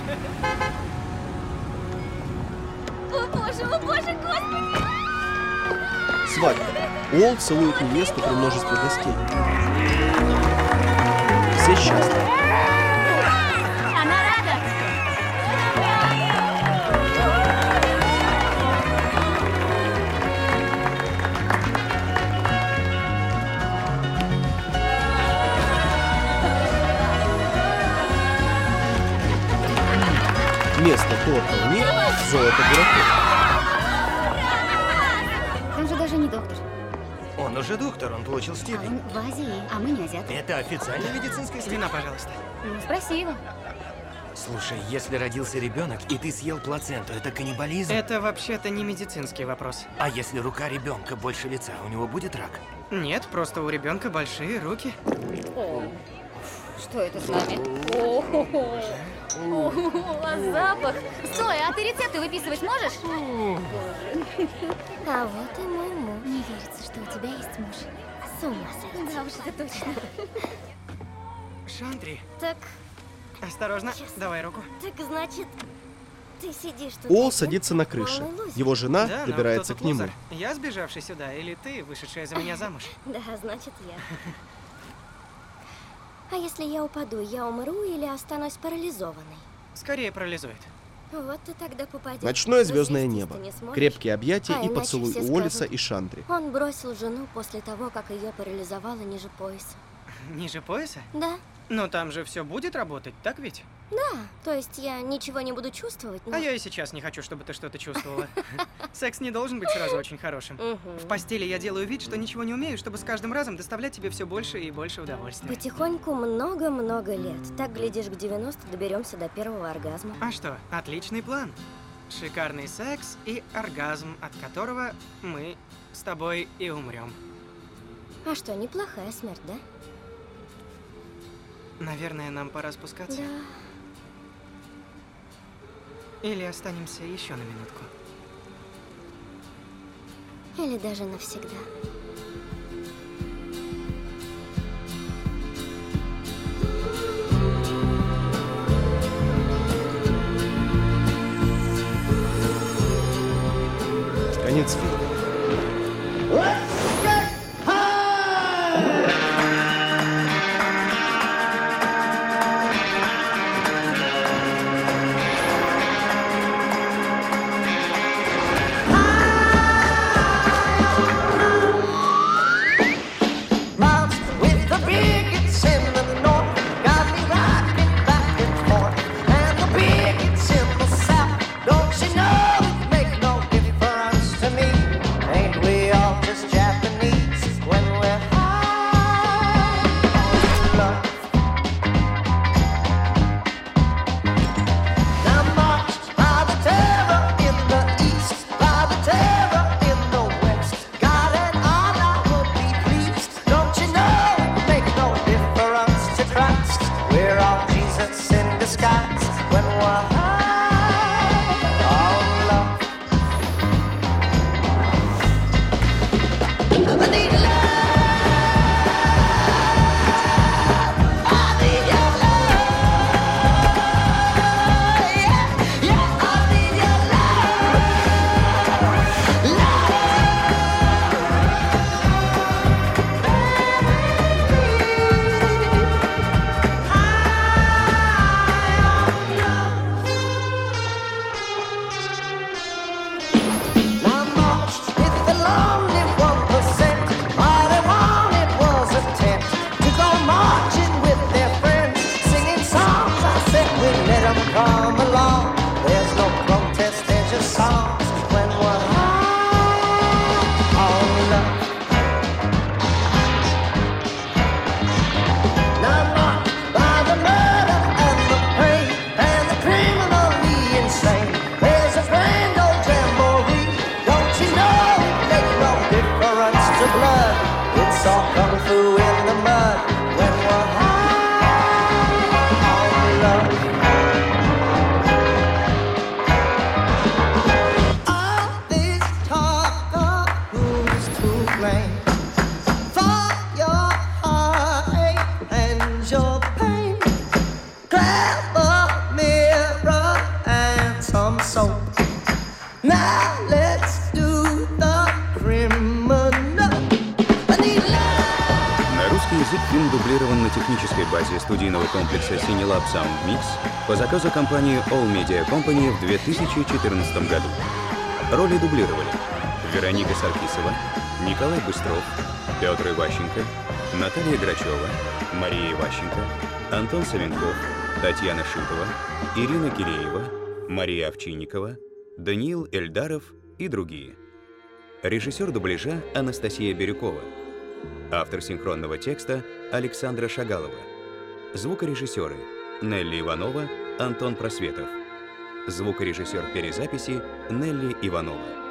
О боже, о боже, господи! Свадьба. Уолл целует невесту при множестве гостей. Все счастливы. Она рада. Вместо торта у них золото дураков. Он же даже не доктор. Он Он уже доктор, он получил А степень. он в Азии, а мы не азиаты. Это официальная медицинская степень. Вина, пожалуйста. Ну, спроси его. Слушай, если родился ребенок, и ты съел плаценту, это каннибализм? Это вообще-то не медицинский вопрос. А если рука ребенка больше лица, у него будет рак? Нет, просто у ребенка большие руки. О, что это с нами? О, а запах. Стой, а ты рецепты выписывать можешь? Боже. А вот и мой муж. Не верится, что у тебя есть муж. С ума сойти. Да уж, это точно. Шантри. Так, Осторожно, давай руку. так значит, ты сидишь тут. Ол один? садится на крыше. Полный лузер. Его жена Да, но добирается кто к тут нему. лузер? Я сбежавший сюда, или ты, вышедшая за меня замуж? Да, значит, я. А если я упаду, я умру или останусь парализованной? Скорее парализует. Вот ты тогда попадешь. Ночное Но звездное свестись небо. ты не сможешь. Крепкие объятия А и иначе поцелуй все у Олиса скажут, и Шантри. Он бросил жену после того, как ее парализовало ниже пояса. Ниже пояса? Да. Но там же все будет работать, так ведь? Да, то есть я ничего не буду чувствовать, но... А я и сейчас не хочу, чтобы ты что-то чувствовала. Секс не должен быть сразу очень хорошим. В постели я делаю вид, что ничего не умею, чтобы с каждым разом доставлять тебе все больше и больше удовольствия. Потихоньку много-много лет. Так, глядишь, к девяностым доберемся до первого оргазма. А что, отличный план. Шикарный секс и оргазм, от которого мы с тобой и умрем. А что, неплохая смерть, да? Наверное, нам пора спускаться. Да. Или останемся еще на минутку. Или даже навсегда. Конец фильма. Фильм дублирован на технической базе студийного комплекса Cinelab Sound Mix по заказу компании All Media Company в две тысячи четырнадцатом году. Роли дублировали Вероника Саркисова, Николай Быстров, Петр Иващенко, Наталья Грачева, Мария Иващенко, Антон Савенков, Татьяна Шитова, Ирина Киреева, Мария Овчинникова, Даниил Эльдаров и другие. Режиссер дубляжа Анастасия Бирюкова. Автор синхронного текста Александра Шагалова. Звукорежиссеры Нелли Иванова, Антон Просветов. Звукорежиссер перезаписи Нелли Иванова.